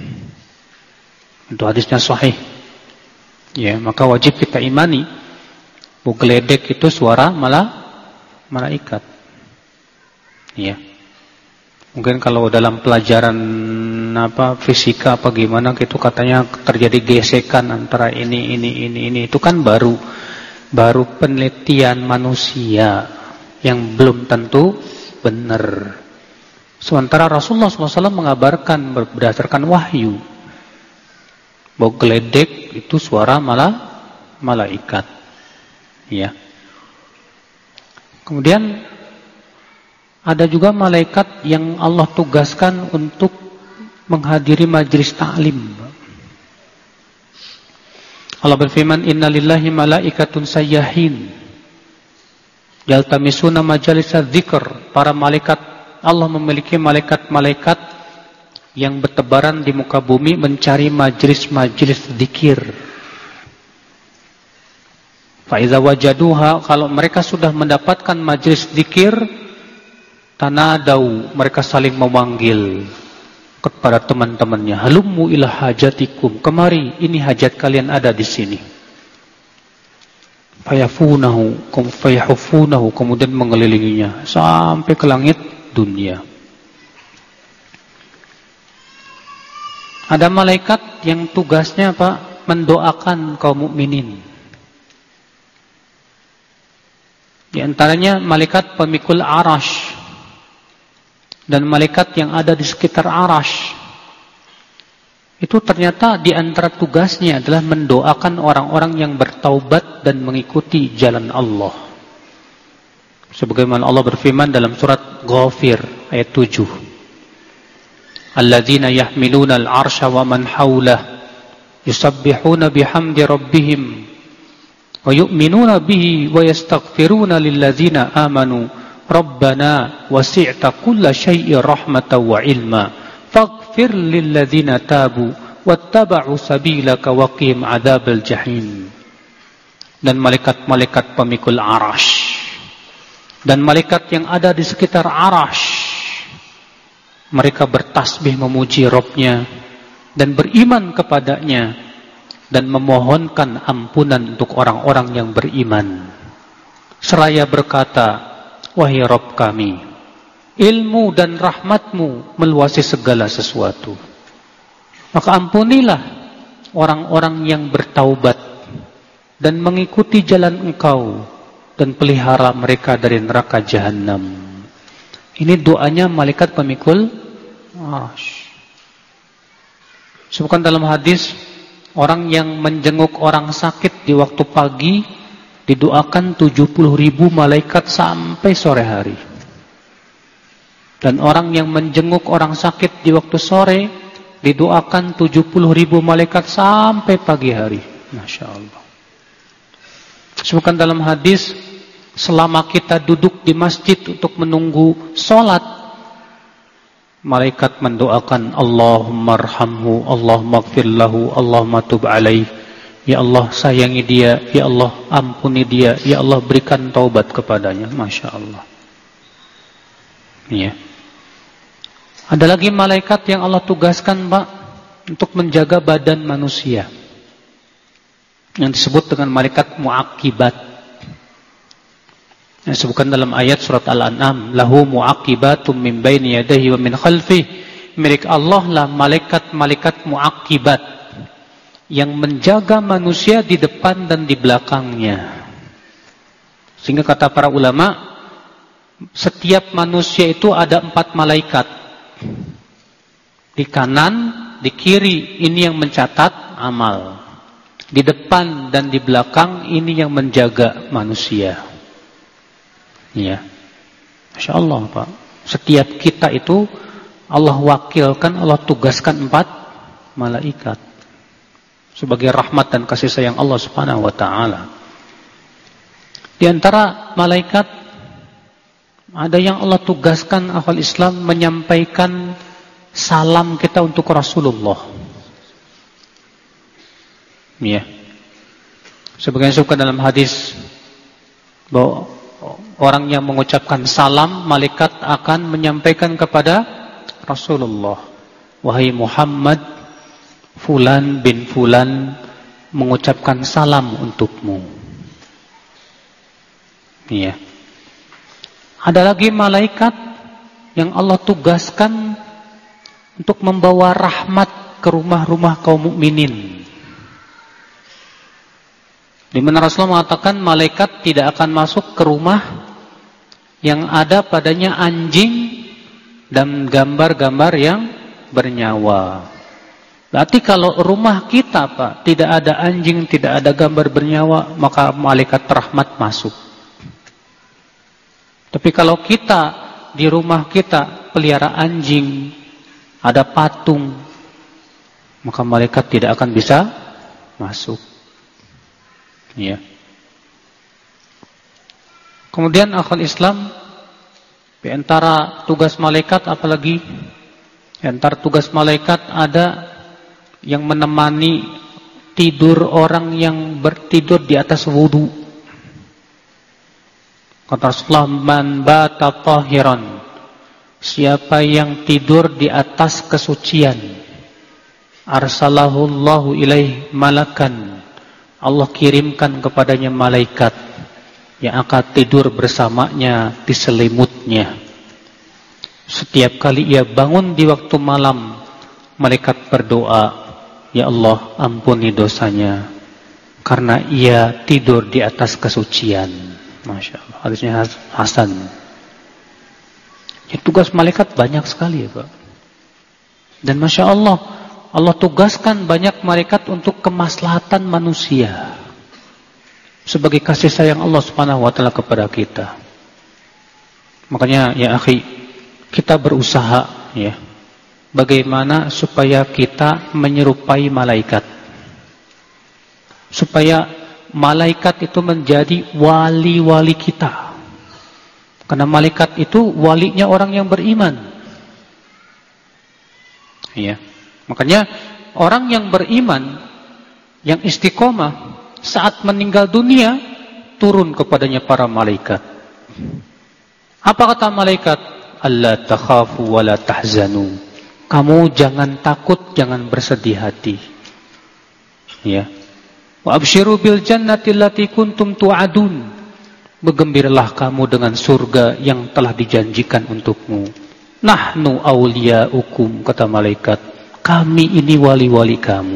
Itu hadisnya sahih. Ya, maka wajib kita imani bahwa geledek itu suara malaikat. Ya. Mungkin kalau dalam pelajaran fisika apa gimana gitu katanya terjadi gesekan antara ini itu kan baru penelitian manusia yang belum tentu benar. Sementara Rasulullah SAW mengabarkan berdasarkan wahyu bahwa geledek itu suara malaikat. Ya. Kemudian ada juga malaikat yang Allah tugaskan untuk menghadiri majelis ta'lim. Allah berfirman, innalillahi malaikatun sayyahin yaltamisuna majalisa dzikr. Para malaikat, Allah memiliki malaikat-malaikat yang bertebaran di muka bumi mencari majelis-majelis zikir. Fa iza wajaduha, kalau mereka sudah mendapatkan majelis zikir, tanadau, mereka saling memanggil kepada teman-temannya, halummu ila hajatikum, kemari, ini hajat kalian ada di sini. Fayafunahu, kemudian mengelilinginya sampai ke langit dunia. Ada malaikat yang tugasnya apa? Mendoakan kaum mukminin. Di antaranya malaikat pemikul arash dan malaikat yang ada di sekitar arash. Itu ternyata di antara tugasnya adalah mendoakan orang-orang yang bertaubat dan mengikuti jalan Allah. Sebagaimana Allah berfirman dalam surat Ghafir ayat 7. Alladzina yahmiluna al-arsha wa man hawlah yusabbihuna bihamdi rabbihim wa yu'minuna bihi wa yastaghfiruna lilladzina amanu Rabbana wasi'ta kulla syai'in rahmatan wa ilma faghfir lilladzina tabu wattaba'u sabilaka wa qihim adzabal jahim. Dan malaikat-malaikat pemikul arash dan malaikat yang ada di sekitar arash, mereka bertasbih memuji Rabbnya dan beriman kepadanya dan memohonkan ampunan untuk orang-orang yang beriman seraya berkata, wahai Rabb kami, ilmu dan rahmatmu meluasi segala sesuatu. Maka ampunilah orang-orang yang bertaubat dan mengikuti jalan Engkau dan pelihara mereka dari neraka jahanam. Ini doanya malaikat pemikul arash. Sebutkan dalam hadis, orang yang menjenguk orang sakit di waktu pagi didoakan 70.000 malaikat sampai sore hari. Dan orang yang menjenguk orang sakit di waktu sore didoakan 70.000 malaikat sampai pagi hari. Masya Allah. Sebutkan dalam hadis, selama kita duduk di masjid untuk menunggu sholat, malaikat mendoakan, Allahumma arhamhu, Allahumma gfir lahu, Allahumma tub alaih. Ya Allah sayangi dia, ya Allah ampuni dia, ya Allah berikan taubat kepadanya. Masya Allah. Ya. Ada lagi malaikat yang Allah tugaskan, Pak, untuk menjaga badan manusia, yang disebut dengan malaikat muaqibat. Yang disebutkan dalam ayat surat Al-An'am, lahu muaqibatum min baini yadayhi wa min khalfih. Milik Allah lah malaikat-malaikat muaqibat yang menjaga manusia di depan dan di belakangnya. Sehingga kata para ulama, setiap manusia itu ada 4 malaikat. Di kanan, di kiri, ini yang mencatat amal. Di depan dan di belakang ini yang menjaga manusia. Ya. Masya Allah Pak. Setiap kita itu Allah wakilkan, Allah tugaskan 4 malaikat sebagai rahmat dan kasih sayang Allah Subhanahu wa taala. Di antara malaikat ada yang Allah tugaskan akhwal Islam menyampaikan salam kita untuk Rasulullah. Ya. Sebagaimana disebutkan dalam hadis bahwa orang yang mengucapkan salam, malaikat akan menyampaikan kepada Rasulullah, wahai Muhammad, fulan bin fulan mengucapkan salam untukmu. Ya. Ada lagi malaikat yang Allah tugaskan untuk membawa rahmat ke rumah-rumah kaum mukminin. Di mana Rasulullah mengatakan malaikat tidak akan masuk ke rumah yang ada padanya anjing dan gambar-gambar yang bernyawa. Berarti kalau rumah kita Pak tidak ada anjing, tidak ada gambar bernyawa, maka malaikat rahmat masuk. Tapi kalau kita di rumah kita pelihara anjing, ada patung, maka malaikat tidak akan bisa masuk. Ya. Kemudian akhwal Islam, di antara tugas malaikat apalagi? Di antara tugas malaikat ada yang menemani tidur orang yang bertidur di atas wudu. Kata Rasulullah, man bata tahiran, siapa yang tidur di atas kesucian, arsalahu Allahu ilaih malakan, Allah kirimkan kepadanya malaikat yang akan tidur bersamanya di selimutnya. Setiap kali ia bangun di waktu malam, malaikat berdoa, ya Allah ampuni dosanya, karena ia tidur di atas kesucian. Masya Allah, hadisnya hasan. Ya, tugas malaikat banyak sekali ya Pak. Dan Masya Allah, Allah tugaskan banyak malaikat untuk kemaslahatan manusia sebagai kasih sayang Allah Subhanahu wa taala kepada kita. Makanya ya akhi, kita berusaha ya bagaimana supaya kita menyerupai malaikat. Supaya malaikat itu menjadi wali-wali kita. Karena malaikat itu walinya orang yang beriman. Ya. Makanya orang yang beriman, yang istiqomah, saat meninggal dunia turun kepadanya para malaikat. Apa kata malaikat? Alla takhafu wa la tahzanu. Kamu jangan takut, jangan bersedih hati. Ya. Wa absyiru bil jannati allati kuntum tu'adun. Bergembiralah kamu dengan surga yang telah dijanjikan untukmu. Nahnu awliyaukum, kata malaikat. Kami ini wali-wali kamu.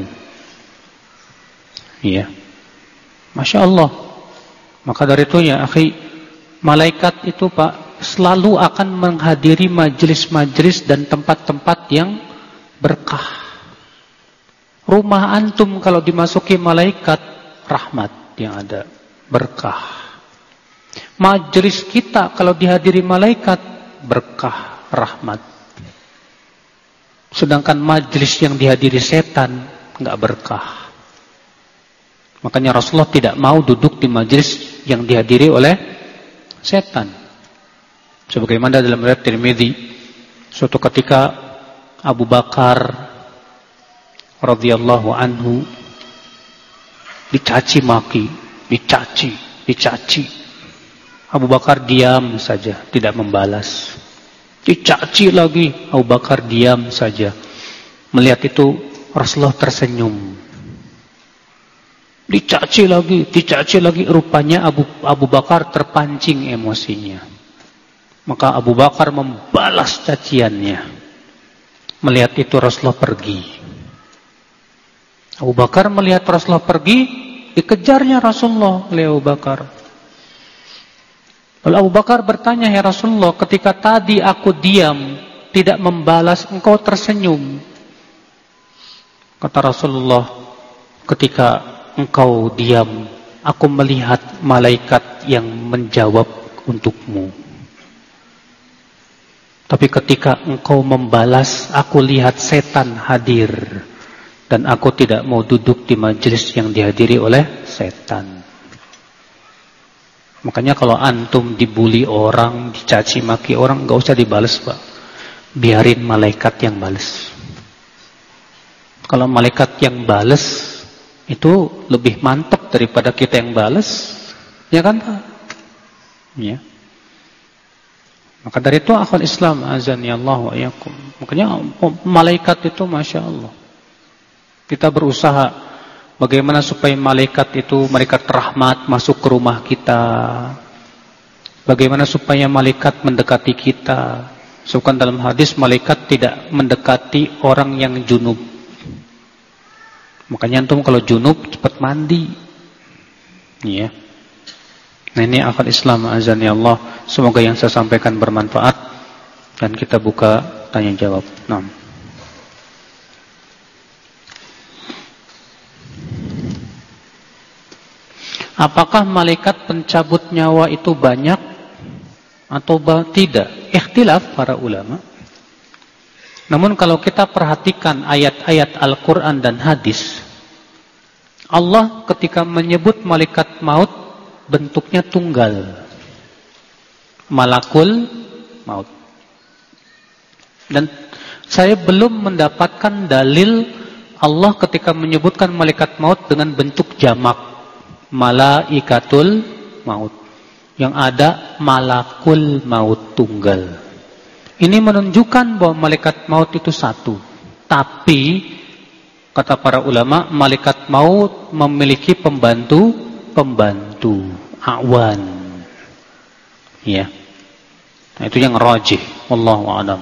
Iya. Masya Allah. Maka dari itu ya akhi, malaikat itu Pak selalu akan menghadiri majelis-majelis dan tempat-tempat yang berkah. Rumah antum kalau dimasuki malaikat, rahmat yang ada, berkah. Majelis kita kalau dihadiri malaikat, berkah, rahmat. Sedangkan majelis yang dihadiri setan enggak berkah. Makanya Rasulullah tidak mau duduk di majelis yang dihadiri oleh setan. Sebagaimana dalam riwayat Tirmidzi, suatu ketika Abu Bakar radhiyallahu anhu dicaci maki, dicaci. Abu Bakar diam saja, tidak membalas. Dicaci lagi, Abu Bakar diam saja. Melihat itu Rasulullah tersenyum. Dicaci lagi. Rupanya Abu Bakar terpancing emosinya. Maka Abu Bakar membalas caciannya. Melihat itu Rasulullah pergi. Abu Bakar melihat Rasulullah pergi, dikejarnya Rasulullah oleh Abu Bakar. Lalu Abu Bakar bertanya, ya Rasulullah, ketika tadi aku diam, tidak membalas, engkau tersenyum. Kata Rasulullah, ketika engkau diam, aku melihat malaikat yang menjawab untukmu. Tapi ketika engkau membalas, aku lihat setan hadir. Dan aku tidak mau duduk di majelis yang dihadiri oleh setan. Makanya kalau antum dibully orang, dicaci maki orang, gak usah dibales, Pak. Biarin malaikat yang bales. Kalau malaikat yang bales, itu lebih mantap daripada kita yang bales. Ya kan, Pak? Ya. Maka dari itu akhwal Islam, azan ya Allah wa iyyakum. Makanya malaikat itu Masya Allah. Kita berusaha bagaimana supaya malaikat itu, malaikat rahmat masuk ke rumah kita. Bagaimana supaya malaikat mendekati kita. Sebutkan dalam hadis, malaikat tidak mendekati orang yang junub. Makanya antum kalau junub cepat mandi. Ya. Nah ini akal Islam, azan ya Allah. Semoga yang saya sampaikan bermanfaat. Dan kita buka tanya jawab. Nah. Apakah malaikat pencabut nyawa itu banyak atau tidak? Ikhtilaf para ulama. Namun kalau kita perhatikan ayat-ayat Al-Quran dan hadis, Allah ketika menyebut malaikat maut, bentuknya tunggal. Malakul maut. Dan saya belum mendapatkan dalil Allah ketika menyebutkan malaikat maut dengan bentuk jamak. Malaikatul maut. Yang ada malakul maut tunggal. Ini menunjukkan bahwa malaikat maut itu satu. Tapi kata para ulama, malaikat maut memiliki pembantu awan. Ya. Nah, itu yang rajih, wallahu a'lam.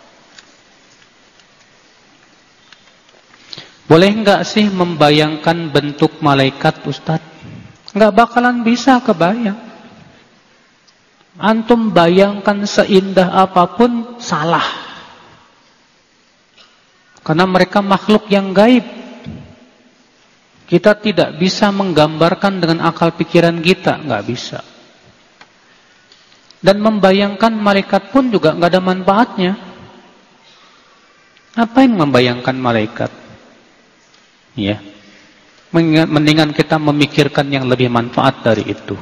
Boleh enggak sih membayangkan bentuk malaikat, Ustaz? Enggak bakalan bisa kebayang. Antum bayangkan seindah apapun salah. Karena mereka makhluk yang gaib. Kita tidak bisa menggambarkan dengan akal pikiran kita, nggak bisa. Dan membayangkan malaikat pun juga nggak ada manfaatnya. Ngapain membayangkan malaikat? Ya, mendingan kita memikirkan yang lebih manfaat dari itu.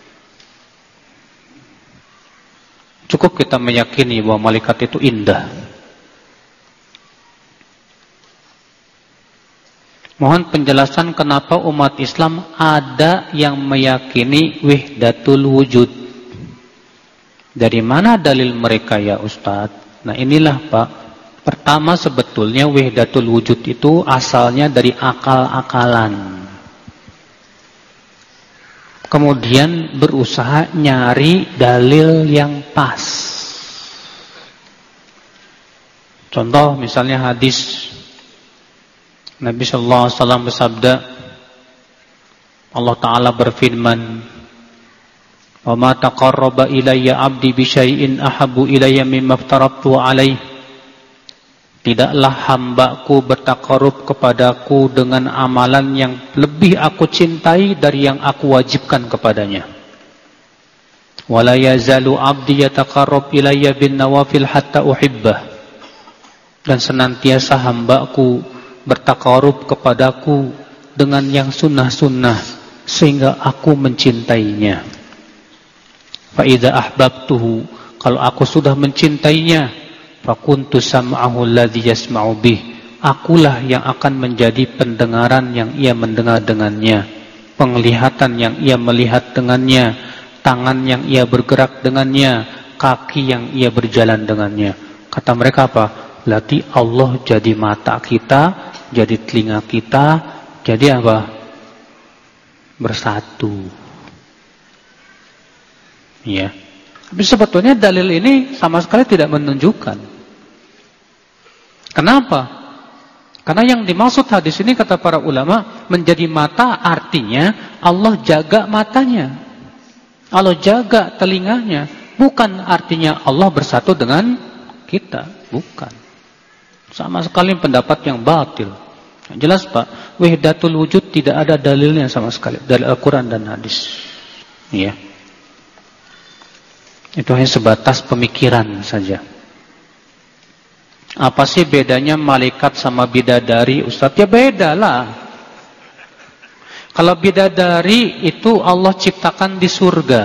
Cukup kita meyakini bahwa malaikat itu indah. Mohon penjelasan kenapa umat Islam ada yang meyakini wahdatul wujud. Dari mana dalil mereka ya Ustaz? Nah inilah Pak. Pertama sebetulnya wahdatul wujud itu asalnya dari akal-akalan. Kemudian berusaha nyari dalil yang pas. Contoh misalnya hadis Nabi sallallahu alaihi wasallam bersabda, Allah Ta'ala berfirman, "Wa ma taqarraba ilayya 'abdi bi syai'in ahabbu ilayya mimma aftaratu 'alaihi." Tidaklah hambaku bertakarub kepadaku dengan amalan yang lebih aku cintai dari yang aku wajibkan kepadanya. Wa la yazalu 'abdi yataqarrab ilayya bin nawafil hatta uhibbah. Dan senantiasa hambaku bertakarub kepadaku dengan yang sunnah-sunnah sehingga aku mencintainya. Fa idza ahbabtuhu, kalau aku sudah mencintainya, fa kuntu sam'ahu alladhi yasma'u bih, akulah yang akan menjadi pendengaran yang ia mendengar dengannya, penglihatan yang ia melihat dengannya, tangan yang ia bergerak dengannya, kaki yang ia berjalan dengannya. Kata mereka apa? Berarti Allah jadi mata kita, jadi telinga kita, jadi apa? Bersatu. Ya. Tapi sebetulnya dalil ini sama sekali tidak menunjukkan. Kenapa? Karena yang dimaksud hadis ini kata para ulama, menjadi mata artinya Allah jaga matanya. Allah jaga telinganya. Bukan artinya Allah bersatu dengan kita. Bukan. Sama sekali pendapat yang batil. Jelas Pak, wahdatul wujud tidak ada dalilnya sama sekali dari Al-Quran dan hadis. Ya. Itu hanya sebatas pemikiran saja. Apa sih bedanya malaikat sama bidadari, Ustaz? Ya beda lah. Kalau bidadari itu Allah ciptakan di surga.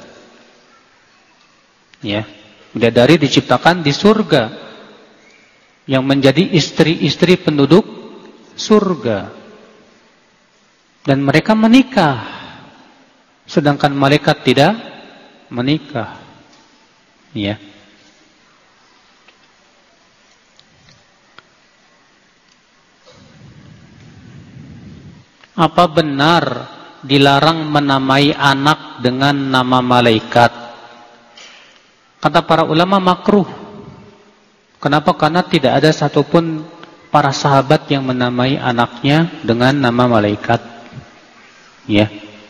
Ya, bidadari diciptakan di surga, yang menjadi istri-istri penduduk surga. Dan mereka menikah, sedangkan malaikat tidak menikah. Ya. Apa benar dilarang menamai anak dengan nama malaikat? Kata para ulama makruh. Kenapa? Karena tidak ada satupun para sahabat yang menamai anaknya dengan nama malaikat. Ya.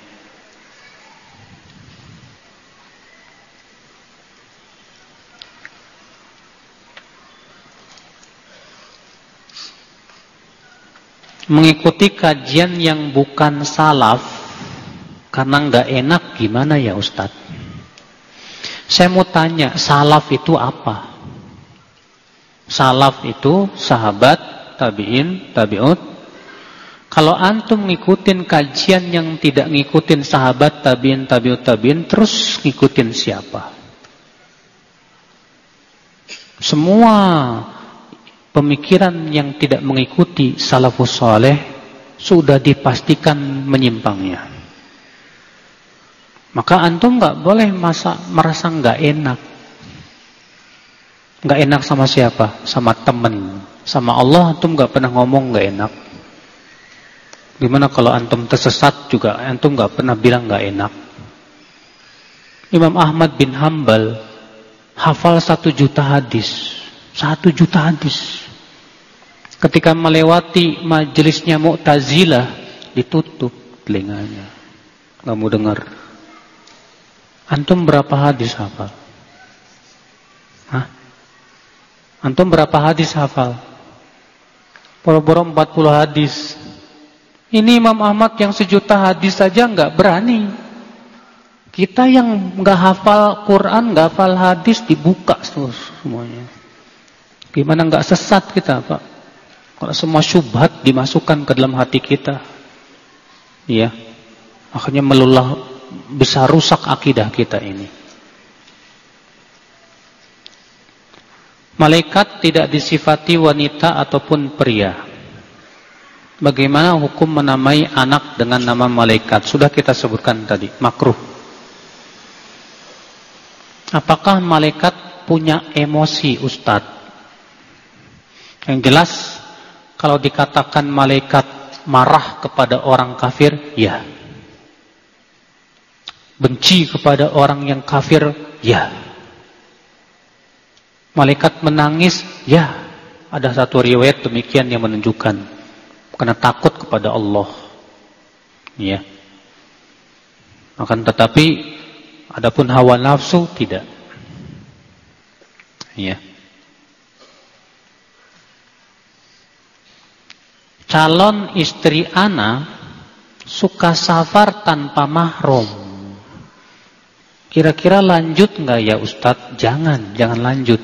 Mengikuti kajian yang bukan salaf karena nggak enak, gimana ya Ustadz? Saya mau tanya, salaf itu apa? Salaf itu sahabat, tabi'in, tabi'ut. Kalau antum ngikutin kajian yang tidak ngikutin sahabat, tabi'in, tabi'ut, tabi'in, terus ngikutin siapa? Semua pemikiran yang tidak mengikuti salafus saleh sudah dipastikan menyimpangnya. Maka antum nggak boleh merasa nggak enak. Nggak enak sama siapa? Sama teman. Sama Allah antum nggak pernah ngomong nggak enak. Gimana kalau antum tersesat juga antum nggak pernah bilang nggak enak? Imam Ahmad bin Hambal hafal 1 juta hadis. 1 juta hadis. Ketika melewati majelisnya Mu'tazilah, ditutup telinganya, nggak mau dengar. Antum berapa hadis hafal? Hah? Antum berapa hadis hafal? Boro-boro 40 hadis. Ini Imam Ahmad yang 1 juta hadis saja nggak berani. Kita yang nggak hafal Quran, nggak hafal hadis, dibuka semuanya. Gimana nggak sesat kita, Pak? Kalau semua syubhat dimasukkan ke dalam hati kita, ya, akhirnya bisa rusak akidah kita ini. Malaikat tidak disifati wanita ataupun pria. Bagaimana hukum menamai anak dengan nama malaikat? Sudah kita sebutkan tadi, makruh. Apakah malaikat punya emosi, Ustadz? Yang jelas, kalau dikatakan malaikat marah kepada orang kafir, ya. Benci kepada orang yang kafir, ya. Malaikat menangis, ya. Ada satu riwayat demikian yang menunjukkan karena takut kepada Allah. Ya. Akan tetapi adapun hawa nafsu tidak. Ya. Calon istri ana suka safar tanpa mahram. Kira-kira lanjut enggak ya Ustadz? Jangan lanjut.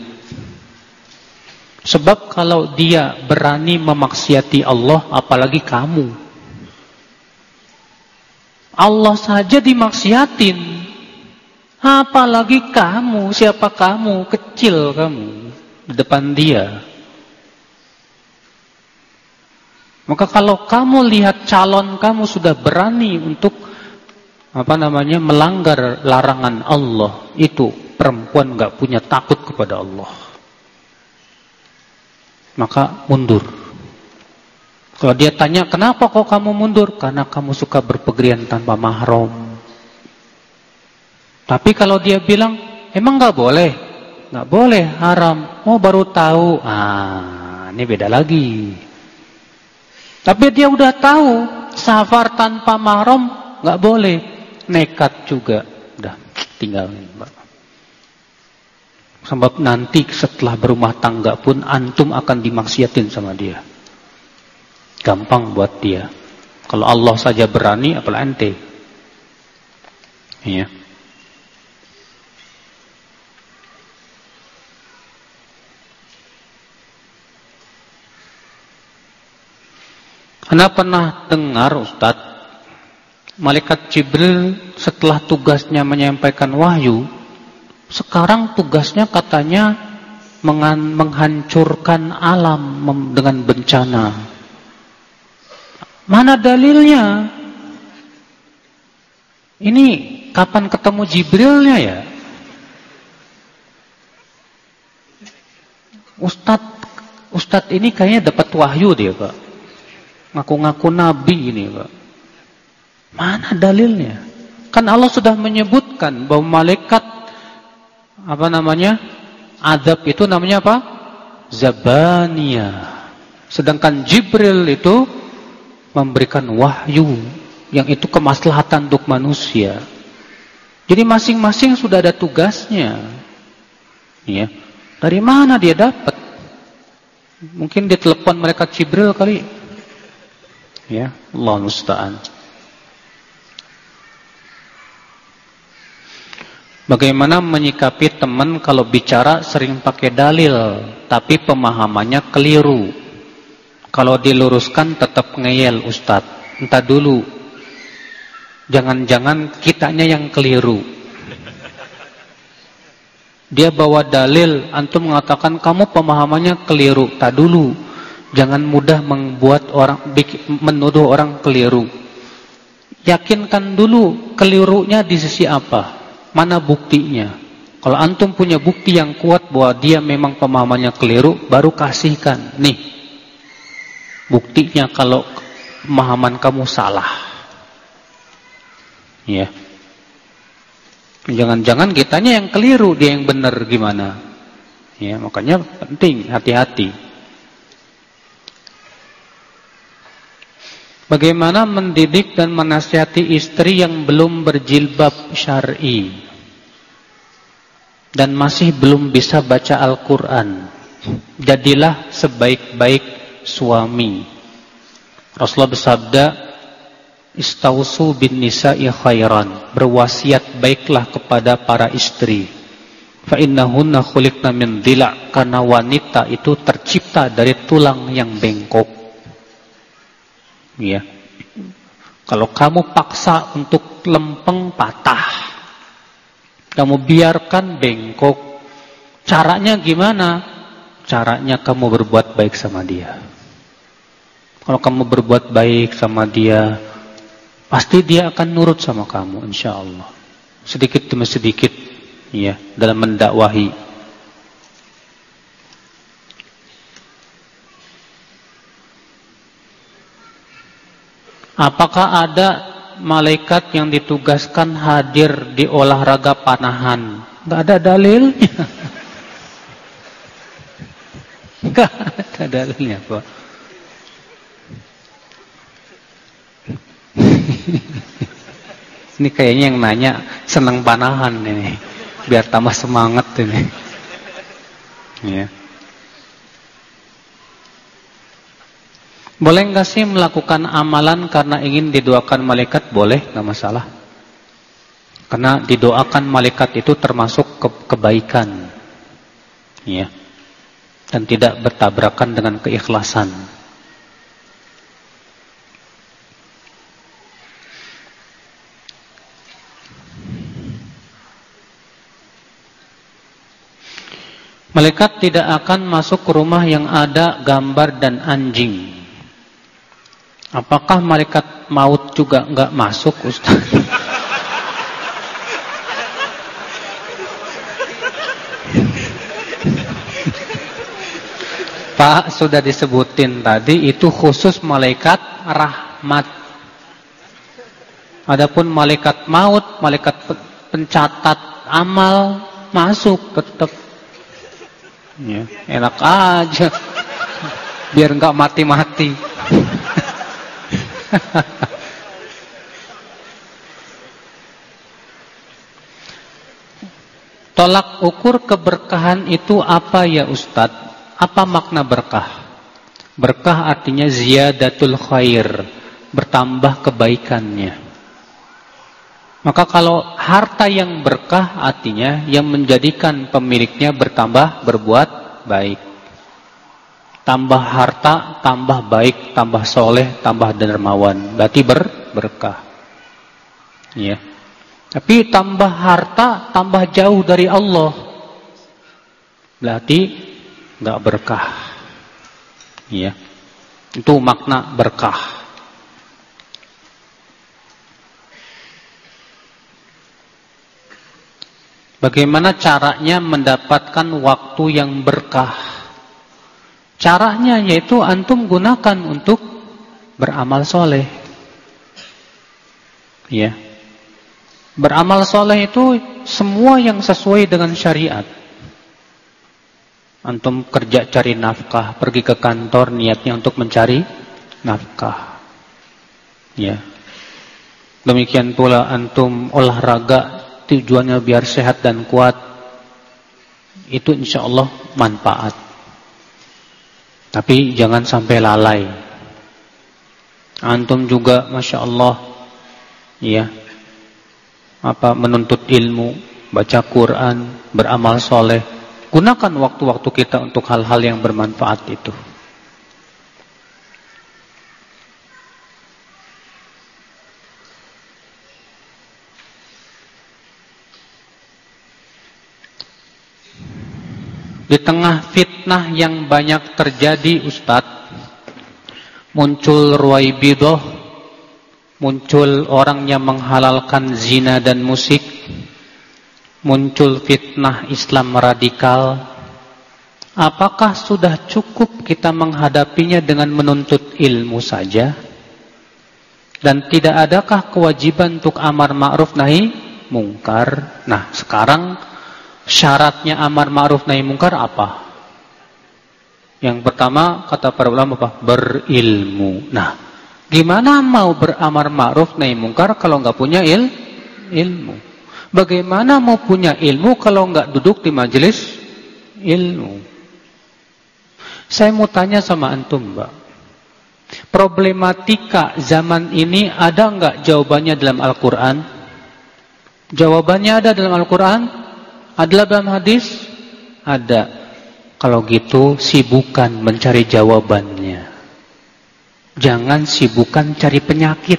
Sebab kalau dia berani memaksiati Allah, apalagi kamu. Allah saja dimaksiatin, apalagi kamu. Siapa kamu? Kecil kamu di depan dia. Maka kalau kamu lihat calon kamu sudah berani untuk melanggar larangan Allah, itu perempuan enggak punya takut kepada Allah. Maka mundur. Kalau dia tanya, kenapa kok kamu mundur? Karena kamu suka berpegrian tanpa mahram. Tapi kalau dia bilang, emang enggak boleh? Enggak boleh, haram. Oh, baru tahu. Ini beda lagi. Tapi dia udah tahu safar tanpa mahram nggak boleh, nekat juga, udah tinggalin, Mbak. Sebab nanti setelah berumah tangga pun antum akan dimaksiatin sama dia. Gampang buat dia. Kalau Allah saja berani, apalagi ente. Ya. Anda pernah dengar Ustadz, Malaikat Jibril setelah tugasnya menyampaikan wahyu, sekarang tugasnya katanya menghancurkan alam dengan bencana. Mana dalilnya? Ini kapan ketemu Jibrilnya ya? Ustadz ini kayaknya dapat wahyu dia, Pak. Ngaku-ngaku nabi ini, Pak. Mana dalilnya? Kan Allah sudah menyebutkan bahwa malaikat azab itu namanya apa? Zabaniyah. Sedangkan Jibril itu memberikan wahyu yang itu kemaslahatan untuk manusia. Jadi masing-masing sudah ada tugasnya. Ya. Dari mana dia dapat? Mungkin dia telepon malaikat Jibril kali. Ya, Allah musta'an. Bagaimana menyikapi teman kalau bicara sering pakai dalil, tapi pemahamannya keliru? Kalau diluruskan tetap ngeyel, Ustadz. Entah dulu. Jangan-jangan kitanya yang keliru. Dia bawa dalil, antum mengatakan kamu pemahamannya keliru. Tak dulu. Jangan mudah menuduh orang keliru. Yakinkan dulu kelirunya di sisi apa? Mana buktinya? Kalau antum punya bukti yang kuat bahwa dia memang pemahamannya keliru, baru kasihkan. Nih, buktinya kalau pemahaman kamu salah. Ya. Jangan-jangan kitanya yang keliru, dia yang benar gimana? Ya, makanya penting hati-hati. Bagaimana mendidik dan menasihati istri yang belum berjilbab syar'i dan masih belum bisa baca Al-Quran? Jadilah sebaik-baik suami. Rasulullah bersabda, Istausu bin nisa'i khairan. Berwasiat baiklah kepada para istri. Fa innahunna khuliqna min dhila'. Karena wanita itu tercipta dari tulang yang bengkok. Ya. Kalau kamu paksa untuk lempeng patah, kamu biarkan bengkok, caranya gimana? Caranya kamu berbuat baik sama dia. Kalau kamu berbuat baik sama dia, pasti dia akan nurut sama kamu, insya Allah. Sedikit demi sedikit, ya, dalam mendakwahi. Apakah ada malaikat yang ditugaskan hadir di olahraga panahan? Enggak ada dalilnya. Enggak ada dalilnya, Pak. Ini kayaknya yang nanya senang panahan ini, biar tambah semangat ini. Ya. Boleh nggak sih melakukan amalan karena ingin didoakan malaikat? Boleh, nggak masalah. Karena didoakan malaikat itu termasuk kebaikan, ya, dan tidak bertabrakan dengan keikhlasan. Malaikat tidak akan masuk ke rumah yang ada gambar dan anjing. Apakah malaikat maut juga enggak masuk, Ustaz? Pak, sudah disebutin tadi itu khusus malaikat rahmat. Adapun malaikat maut, malaikat pencatat amal masuk tetap. Ya, enak aja. Biar enggak mati-mati. Tolak ukur keberkahan itu apa ya Ustadz? Apa makna berkah? Berkah artinya ziyadatul khair, bertambah kebaikannya. Maka kalau harta yang berkah artinya yang menjadikan pemiliknya bertambah berbuat baik. Tambah harta, tambah baik, tambah soleh, tambah dermawan. Berarti berkah. Ya. Tapi tambah harta, tambah jauh dari Allah. Berarti enggak berkah. Ya. Itu makna berkah. Bagaimana caranya mendapatkan waktu yang berkah? Caranya yaitu antum gunakan untuk beramal soleh. Ya. Beramal soleh itu semua yang sesuai dengan syariat. Antum kerja cari nafkah, pergi ke kantor niatnya untuk mencari nafkah. Ya. Demikian pula antum olahraga tujuannya biar sehat dan kuat. Itu insyaallah manfaat. Tapi jangan sampai lalai. Antum juga Masya Allah ya, menuntut ilmu, baca Quran, beramal soleh. Gunakan waktu-waktu kita untuk hal-hal yang bermanfaat itu. Di tengah fitnah yang banyak terjadi Ustadz, muncul ruwaibidah, muncul orang yang menghalalkan zina dan musik, muncul fitnah Islam radikal. Apakah sudah cukup kita menghadapinya dengan menuntut ilmu saja? Dan tidak adakah kewajiban untuk amar ma'ruf nahi mungkar? Nah, sekarang syaratnya amar ma'ruf nahi mungkar apa? Yang pertama kata para ulama apa? Berilmu. Nah, gimana mau beramar ma'ruf nahi mungkar kalau nggak punya ilmu? Bagaimana mau punya ilmu kalau nggak duduk di majelis ilmu? Saya mau tanya sama antum, Mbak. Problematika zaman ini ada nggak jawabannya dalam Al-Quran? Jawabannya ada dalam Al-Quran? Ada dalam hadis? Ada. Kalau gitu sibukan mencari jawabannya. Jangan sibukan cari penyakit.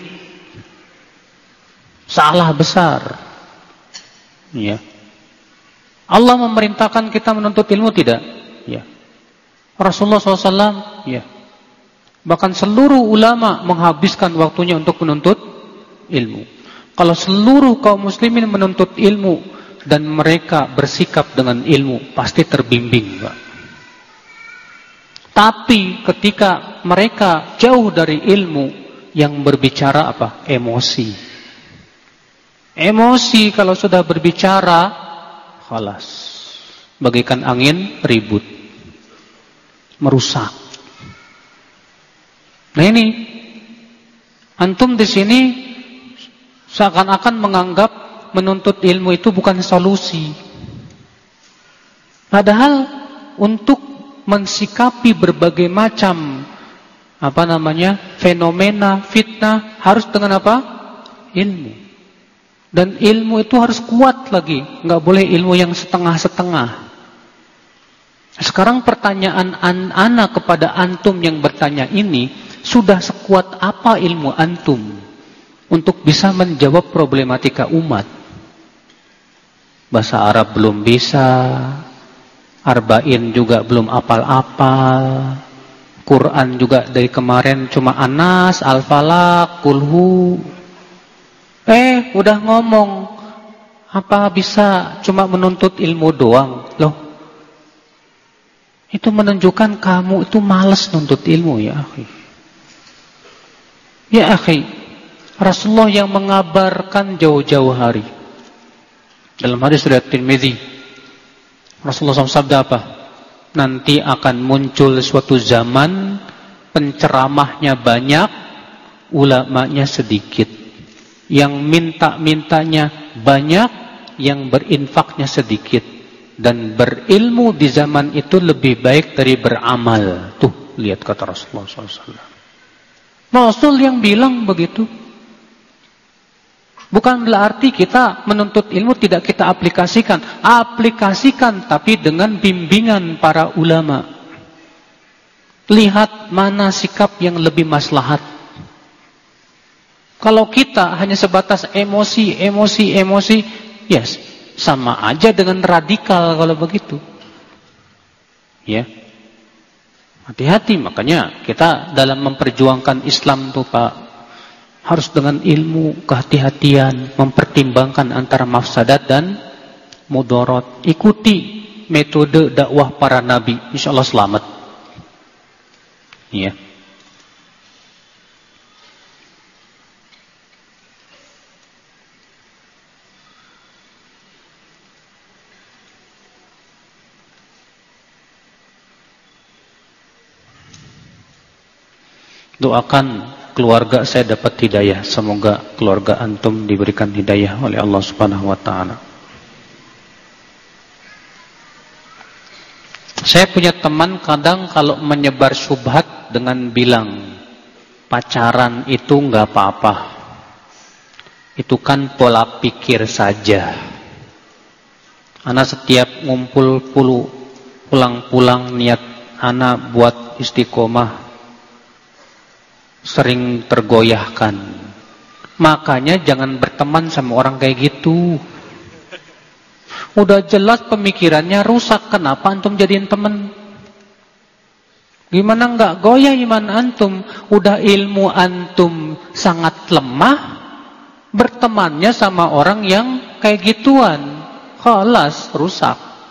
Salah besar. Ya. Allah memerintahkan kita menuntut ilmu tidak? Ya. Rasulullah SAW, ya. Bahkan seluruh ulama menghabiskan waktunya untuk menuntut ilmu. Kalau seluruh kaum muslimin menuntut ilmu dan mereka bersikap dengan ilmu, pasti terbimbing, Pak. Tapi ketika mereka jauh dari ilmu, yang berbicara apa? Emosi. Emosi kalau sudah berbicara, khalas. Bagaikan angin ribut. Merusak. Nah ini, antum di sini seakan-akan menganggap menuntut ilmu itu bukan solusi. Padahal untuk mensikapi berbagai macam fenomena, fitnah harus dengan apa? Ilmu. Dan ilmu itu harus kuat lagi, nggak boleh ilmu yang setengah-setengah. Sekarang pertanyaan ana kepada antum yang bertanya ini, sudah sekuat apa ilmu antum untuk bisa menjawab problematika umat? Bahasa Arab belum bisa, Arba'in juga belum apal-apal, Quran juga dari kemarin cuma Anas, Al-Falaq, Kulhu. Udah ngomong, apa bisa cuma menuntut ilmu doang? Loh, itu menunjukkan kamu itu malas nuntut ilmu, ya akhi. Ya akhi, Rasulullah yang mengabarkan jauh-jauh hari. Dalam hadis riwayat Tirmidzi, Rasulullah SAW sabda apa? Nanti akan muncul suatu zaman penceramahnya banyak, ulamanya sedikit. Yang minta-mintanya banyak, yang berinfaknya sedikit. Dan berilmu di zaman itu lebih baik dari beramal. Tuh, Lihat kata Rasulullah SAW. Rasul yang bilang begitu. Bukan berarti kita menuntut ilmu tidak kita aplikasikan. Aplikasikan tapi dengan bimbingan para ulama. Lihat mana sikap yang lebih maslahat. Kalau kita hanya sebatas emosi, yes, sama aja dengan radikal kalau begitu. Ya. Hati-hati, makanya kita dalam memperjuangkan Islam tuh Pak, harus dengan ilmu, kehati-hatian, mempertimbangkan antara mafsadat dan mudarat. Ikuti metode dakwah para nabi, insyaallah selamat. Ya. Doakan keluarga saya dapat hidayah. Semoga keluarga antum diberikan hidayah oleh Allah Subhanahu wa taala. Saya punya teman kadang kalau menyebar syubhat dengan bilang pacaran itu enggak apa-apa. Itu kan pola pikir saja. Ana setiap ngumpul pulang-pulang niat ana buat istiqomah sering tergoyahkan. Makanya jangan berteman sama orang kayak gitu. Udah jelas pemikirannya rusak, kenapa antum jadiin teman? Gimana enggak goyah iman antum? Udah ilmu antum sangat lemah, bertemannya sama orang yang kayak gituan, khalas rusak.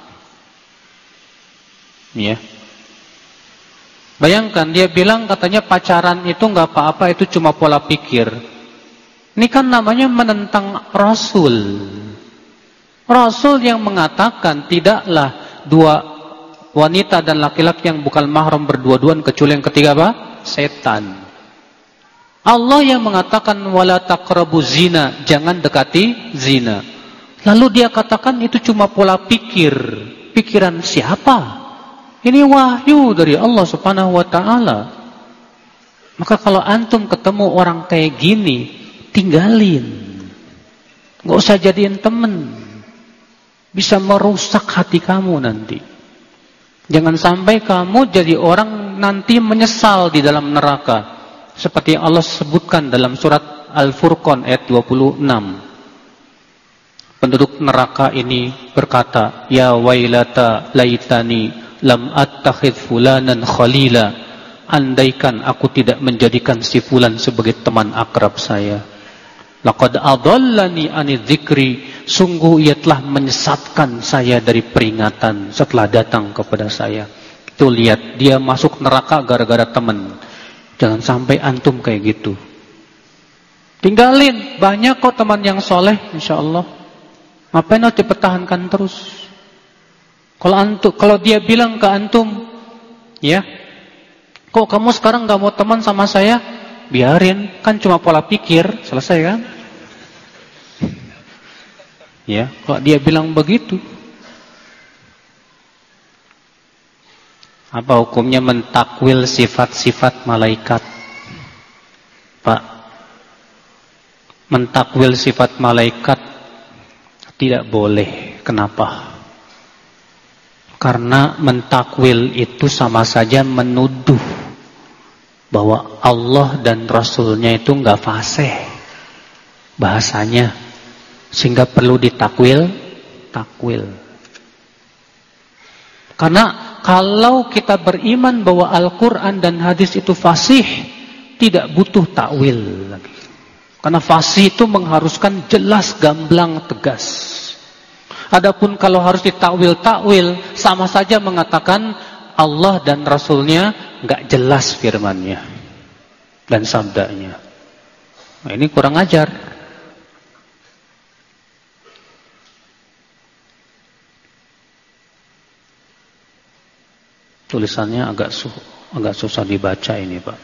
Ya. Bayangkan dia bilang katanya pacaran itu enggak apa-apa, itu cuma pola pikir. Ini kan namanya menentang Rasul. Rasul yang mengatakan tidaklah dua wanita dan laki-laki yang bukan mahram berdua-duaan kecuali yang ketiga apa? Setan. Allah yang mengatakan wala taqrabu zina, jangan dekati zina. Lalu dia katakan itu cuma pola pikir. Pikiran siapa? Ini wahyu dari Allah Subhanahu wa taala. Maka kalau antum ketemu orang kayak gini, tinggalin. Enggak usah jadiin teman. Bisa merusak hati kamu nanti. Jangan sampai kamu jadi orang nanti menyesal di dalam neraka. Seperti yang Allah sebutkan dalam surat Al-Furqan ayat 26. Penduduk neraka ini berkata, ya wailata laitani lam attakhidh fulanan khalila. Andaikan aku tidak menjadikan si fulan sebagai teman akrab saya. Laqad adallani anidz dzikri, sungguh ia telah menyesatkan saya dari peringatan setelah datang kepada saya. Tuh lihat, dia masuk neraka gara-gara teman. Jangan sampai antum kayak gitu. Tinggalin, banyak kok teman yang soleh insyaallah. Ngapain harus dipertahankan terus? Kalau dia bilang ke antum, ya, kok kamu sekarang gak mau teman sama saya? Biarin, kan cuma pola pikir, selesai kan? Ya, kalau dia bilang begitu, apa hukumnya mentakwil sifat-sifat malaikat? Pak, mentakwil sifat malaikat tidak boleh. Kenapa? Karena mentakwil itu sama saja menuduh bahwa Allah dan Rasulnya itu enggak fasih bahasanya, sehingga perlu ditakwil. Karena kalau kita beriman bahwa Al-Quran dan hadis itu fasih, tidak butuh takwil lagi. Karena fasih itu mengharuskan jelas, gamblang, tegas. Adapun kalau harus ditakwil, sama saja mengatakan Allah dan Rasulnya enggak jelas firmannya dan sabdanya. Nah, ini kurang ajar. Tulisannya agak susah dibaca ini, Pak.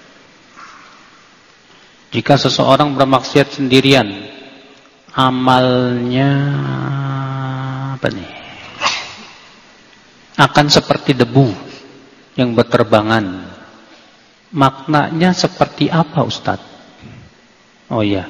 Jika seseorang bermaksiat sendirian, amalnya apa nih? Akan seperti debu yang berterbangan. Maknanya seperti apa, Ustadz? Oh iya.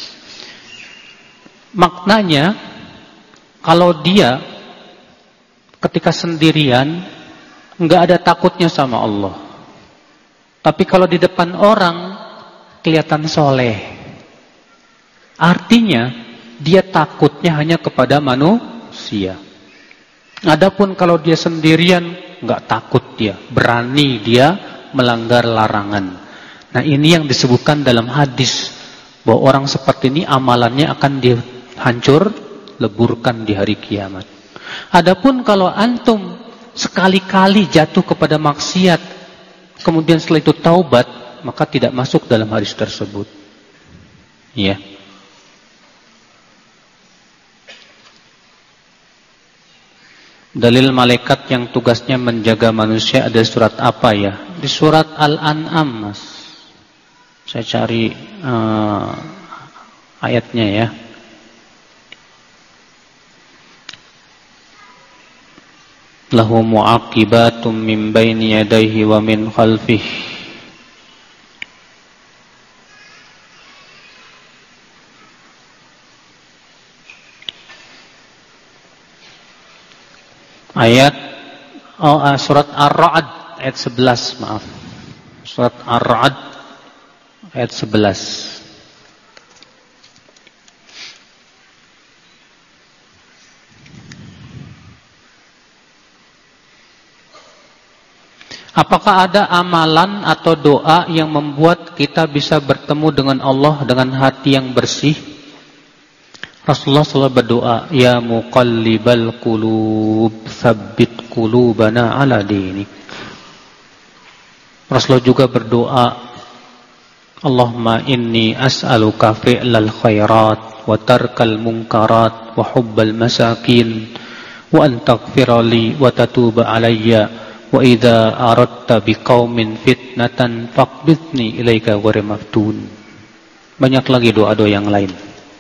Maknanya, kalau dia ketika sendirian, nggak ada takutnya sama Allah. Tapi kalau di depan orang, kelihatan soleh. Artinya, dia takutnya hanya kepada manusia. Adapun kalau dia sendirian, nggak takut dia, berani dia melanggar larangan. Nah, ini yang disebutkan dalam hadis, bahwa orang seperti ini amalannya akan dihancur, leburkan di hari kiamat. Adapun kalau antum sekali-kali jatuh kepada maksiat, kemudian setelah itu taubat, maka tidak masuk dalam hadis tersebut. Ya. Dalil malaikat yang tugasnya menjaga manusia ada surat apa ya? Di surat Al-An'am, Mas. Saya cari ayatnya ya. Lahu mu'aqibatum min baini yadayhi wa min khalfihi. Surat Ar-Ra'd ayat 11, maaf. Surat Ar-Ra'd ayat 11. Apakah ada amalan atau doa yang membuat kita bisa bertemu dengan Allah dengan hati yang bersih? Rasulullah selalu berdoa, ya muqallibal qulub, tsabbit qulubana ala dinik. Rasulullah juga berdoa, Allahumma inni as'aluka fi'lal khairat wa tarkal munkarat wa hubbal masakin wa an taghfirali wa tatuba alayya wa idza aradta biqaumin fitnatan faqbidni ilaika ghairu maftun. Banyak lagi doa-doa yang lain.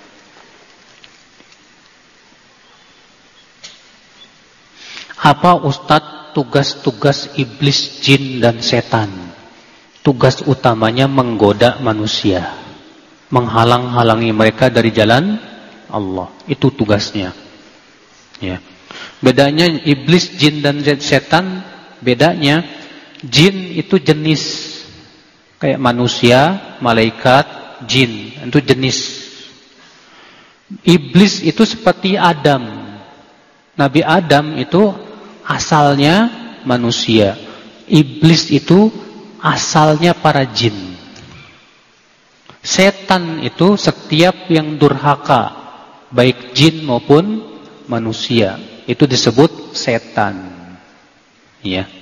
Apa Ustadz tugas-tugas iblis, jin dan setan? Tugas utamanya menggoda manusia, menghalang-halangi mereka dari jalan Allah. Itu tugasnya. Ya. Bedanya iblis, jin dan setan, bedanya jin itu jenis kayak manusia, malaikat, jin, itu jenis. Iblis itu seperti Adam. Nabi Adam itu asalnya manusia. Iblis itu asalnya para jin. Setan itu setiap yang durhaka, baik jin maupun manusia, itu disebut setan. Ya.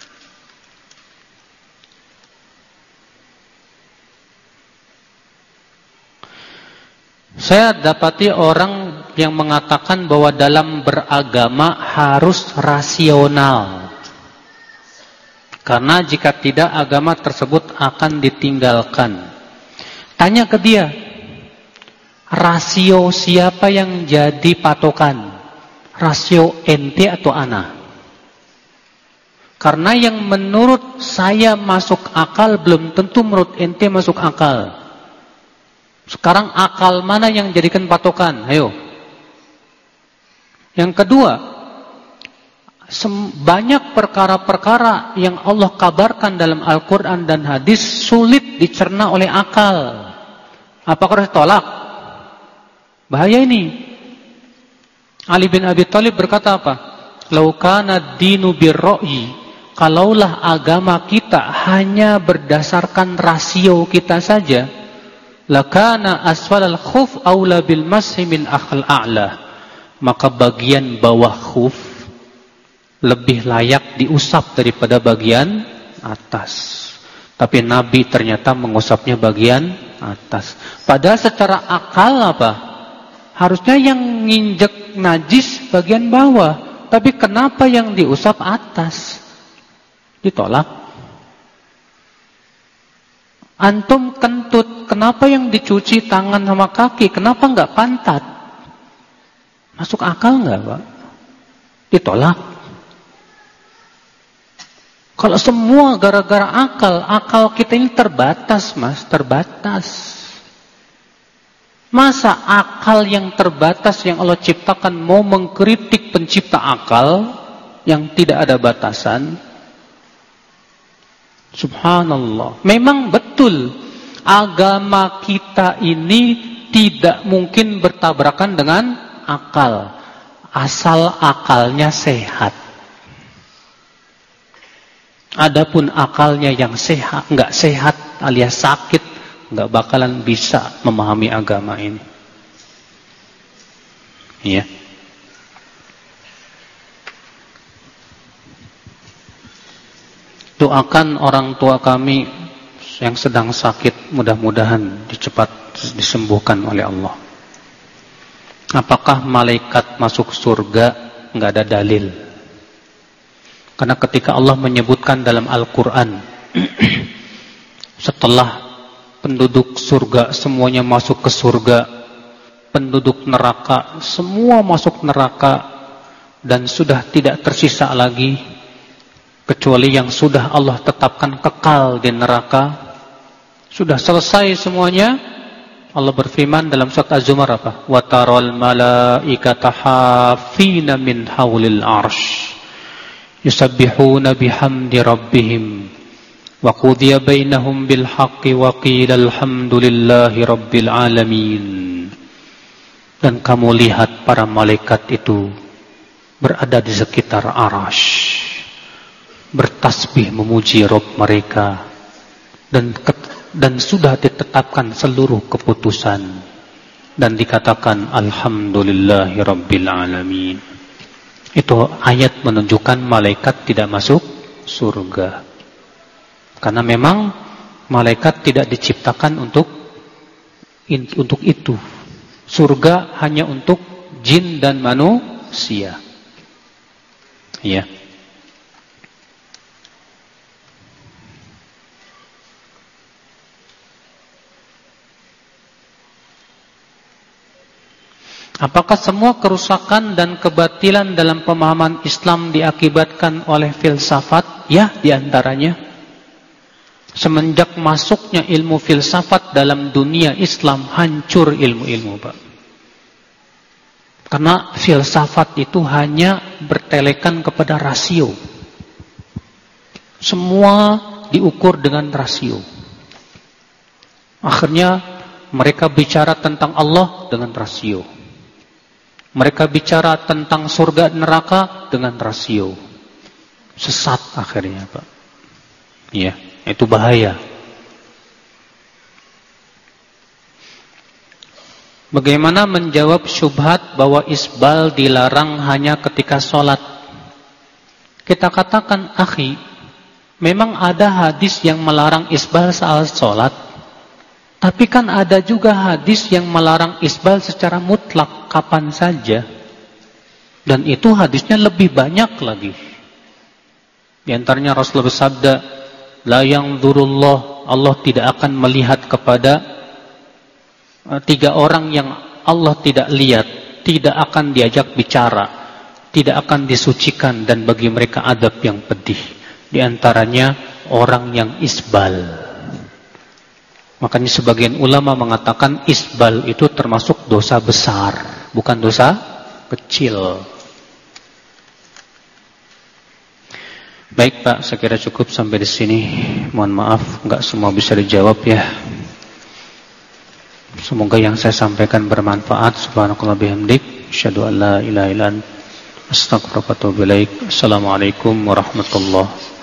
Saya dapati orang yang mengatakan bahwa dalam beragama harus rasional. Karena jika tidak, agama tersebut akan ditinggalkan. Tanya ke dia, rasio siapa yang jadi patokan? Rasio ente atau ana? Karena yang menurut saya masuk akal belum tentu menurut ente masuk akal. Sekarang akal mana yang jadikan patokan? Ayo. Yang kedua, banyak perkara-perkara yang Allah kabarkan dalam Al-Quran dan hadis sulit dicerna oleh akal. Apakah harus tolak? Bahaya ini. Ali bin Abi Thalib berkata apa? Lau kana dinu birro'i, kalaulah agama kita hanya berdasarkan rasio kita saja, lakana asfalal khuf aula bil mashi min akhal a'la, maka bagian bawah khuf lebih layak diusap daripada bagian atas. Tapi Nabi ternyata mengusapnya bagian atas. Padahal secara akal apa? Harusnya yang nginjek najis bagian bawah, tapi kenapa yang diusap atas? Ditolak. Antum kentut, kenapa yang dicuci tangan sama kaki? Kenapa enggak pantat? Masuk akal enggak, Pak? Ditolak. Kalau semua gara-gara akal kita ini terbatas, Mas, terbatas. Masa akal yang terbatas yang Allah ciptakan mau mengkritik pencipta akal yang tidak ada batasan? Subhanallah. Memang betul agama kita ini tidak mungkin bertabrakan dengan akal, asal akalnya sehat. Adapun akalnya yang sehat, enggak sehat alias sakit, enggak bakalan bisa memahami agama ini. Iya. Doakan orang tua kami yang sedang sakit, mudah-mudahan cepat disembuhkan oleh Allah. Apakah malaikat masuk surga? Enggak ada dalil. Karena ketika Allah menyebutkan dalam Al-Quran, setelah penduduk surga semuanya masuk ke surga, penduduk neraka semua masuk neraka, dan sudah tidak tersisa lagi kecuali yang sudah Allah tetapkan kekal di neraka. Sudah selesai semuanya. Allah berfirman dalam surat Az-Zumar apa? Wa taral malaikata hafina min haulil arsy yusabbihuna bihamdi rabbihim wa qudiya bainahum bil haqqi wa qila alhamdulillahi rabbil alamin. Dan kamu lihat para malaikat itu berada di sekitar arasy, bertasbih memuji Rabb mereka, dan sudah ditetapkan seluruh keputusan, dan dikatakan alhamdulillahi rabbil alamin. Itu ayat menunjukkan malaikat tidak masuk surga, karena memang malaikat tidak diciptakan untuk itu. Surga hanya untuk jin dan manusia. Ya. Apakah semua kerusakan dan kebatilan dalam pemahaman Islam diakibatkan oleh filsafat? Ya, diantaranya. Semenjak masuknya ilmu filsafat dalam dunia Islam, hancur ilmu-ilmu, Pak. Karena filsafat itu hanya bertelekan kepada rasio. Semua diukur dengan rasio. Akhirnya mereka bicara tentang Allah dengan rasio. Mereka bicara tentang surga dan neraka dengan rasio. Sesat akhirnya, Pak. Iya, itu bahaya. Bagaimana menjawab syubhat bahwa isbal dilarang hanya ketika sholat? Kita katakan, akhi, memang ada hadis yang melarang isbal saat sholat. Tapi kan ada juga hadis yang melarang isbal secara mutlak kapan saja. Dan itu hadisnya lebih banyak lagi. Di antaranya Rasulullah bersabda, la yanzurullah, Allah tidak akan melihat kepada 3 orang yang Allah tidak lihat, tidak akan diajak bicara, tidak akan disucikan, dan bagi mereka adab yang pedih. Di antaranya orang yang isbal. Makanya sebagian ulama mengatakan isbal itu termasuk dosa besar, bukan dosa kecil. Baik, Pak, saya kira cukup sampai di sini. Mohon maaf, enggak semua bisa dijawab ya. Semoga yang saya sampaikan bermanfaat. Subhanakallah bihamdik, asyhadu an la ilaha illa anta, astaghfiruka wa atubu ilaik. Assalamualaikum warahmatullahi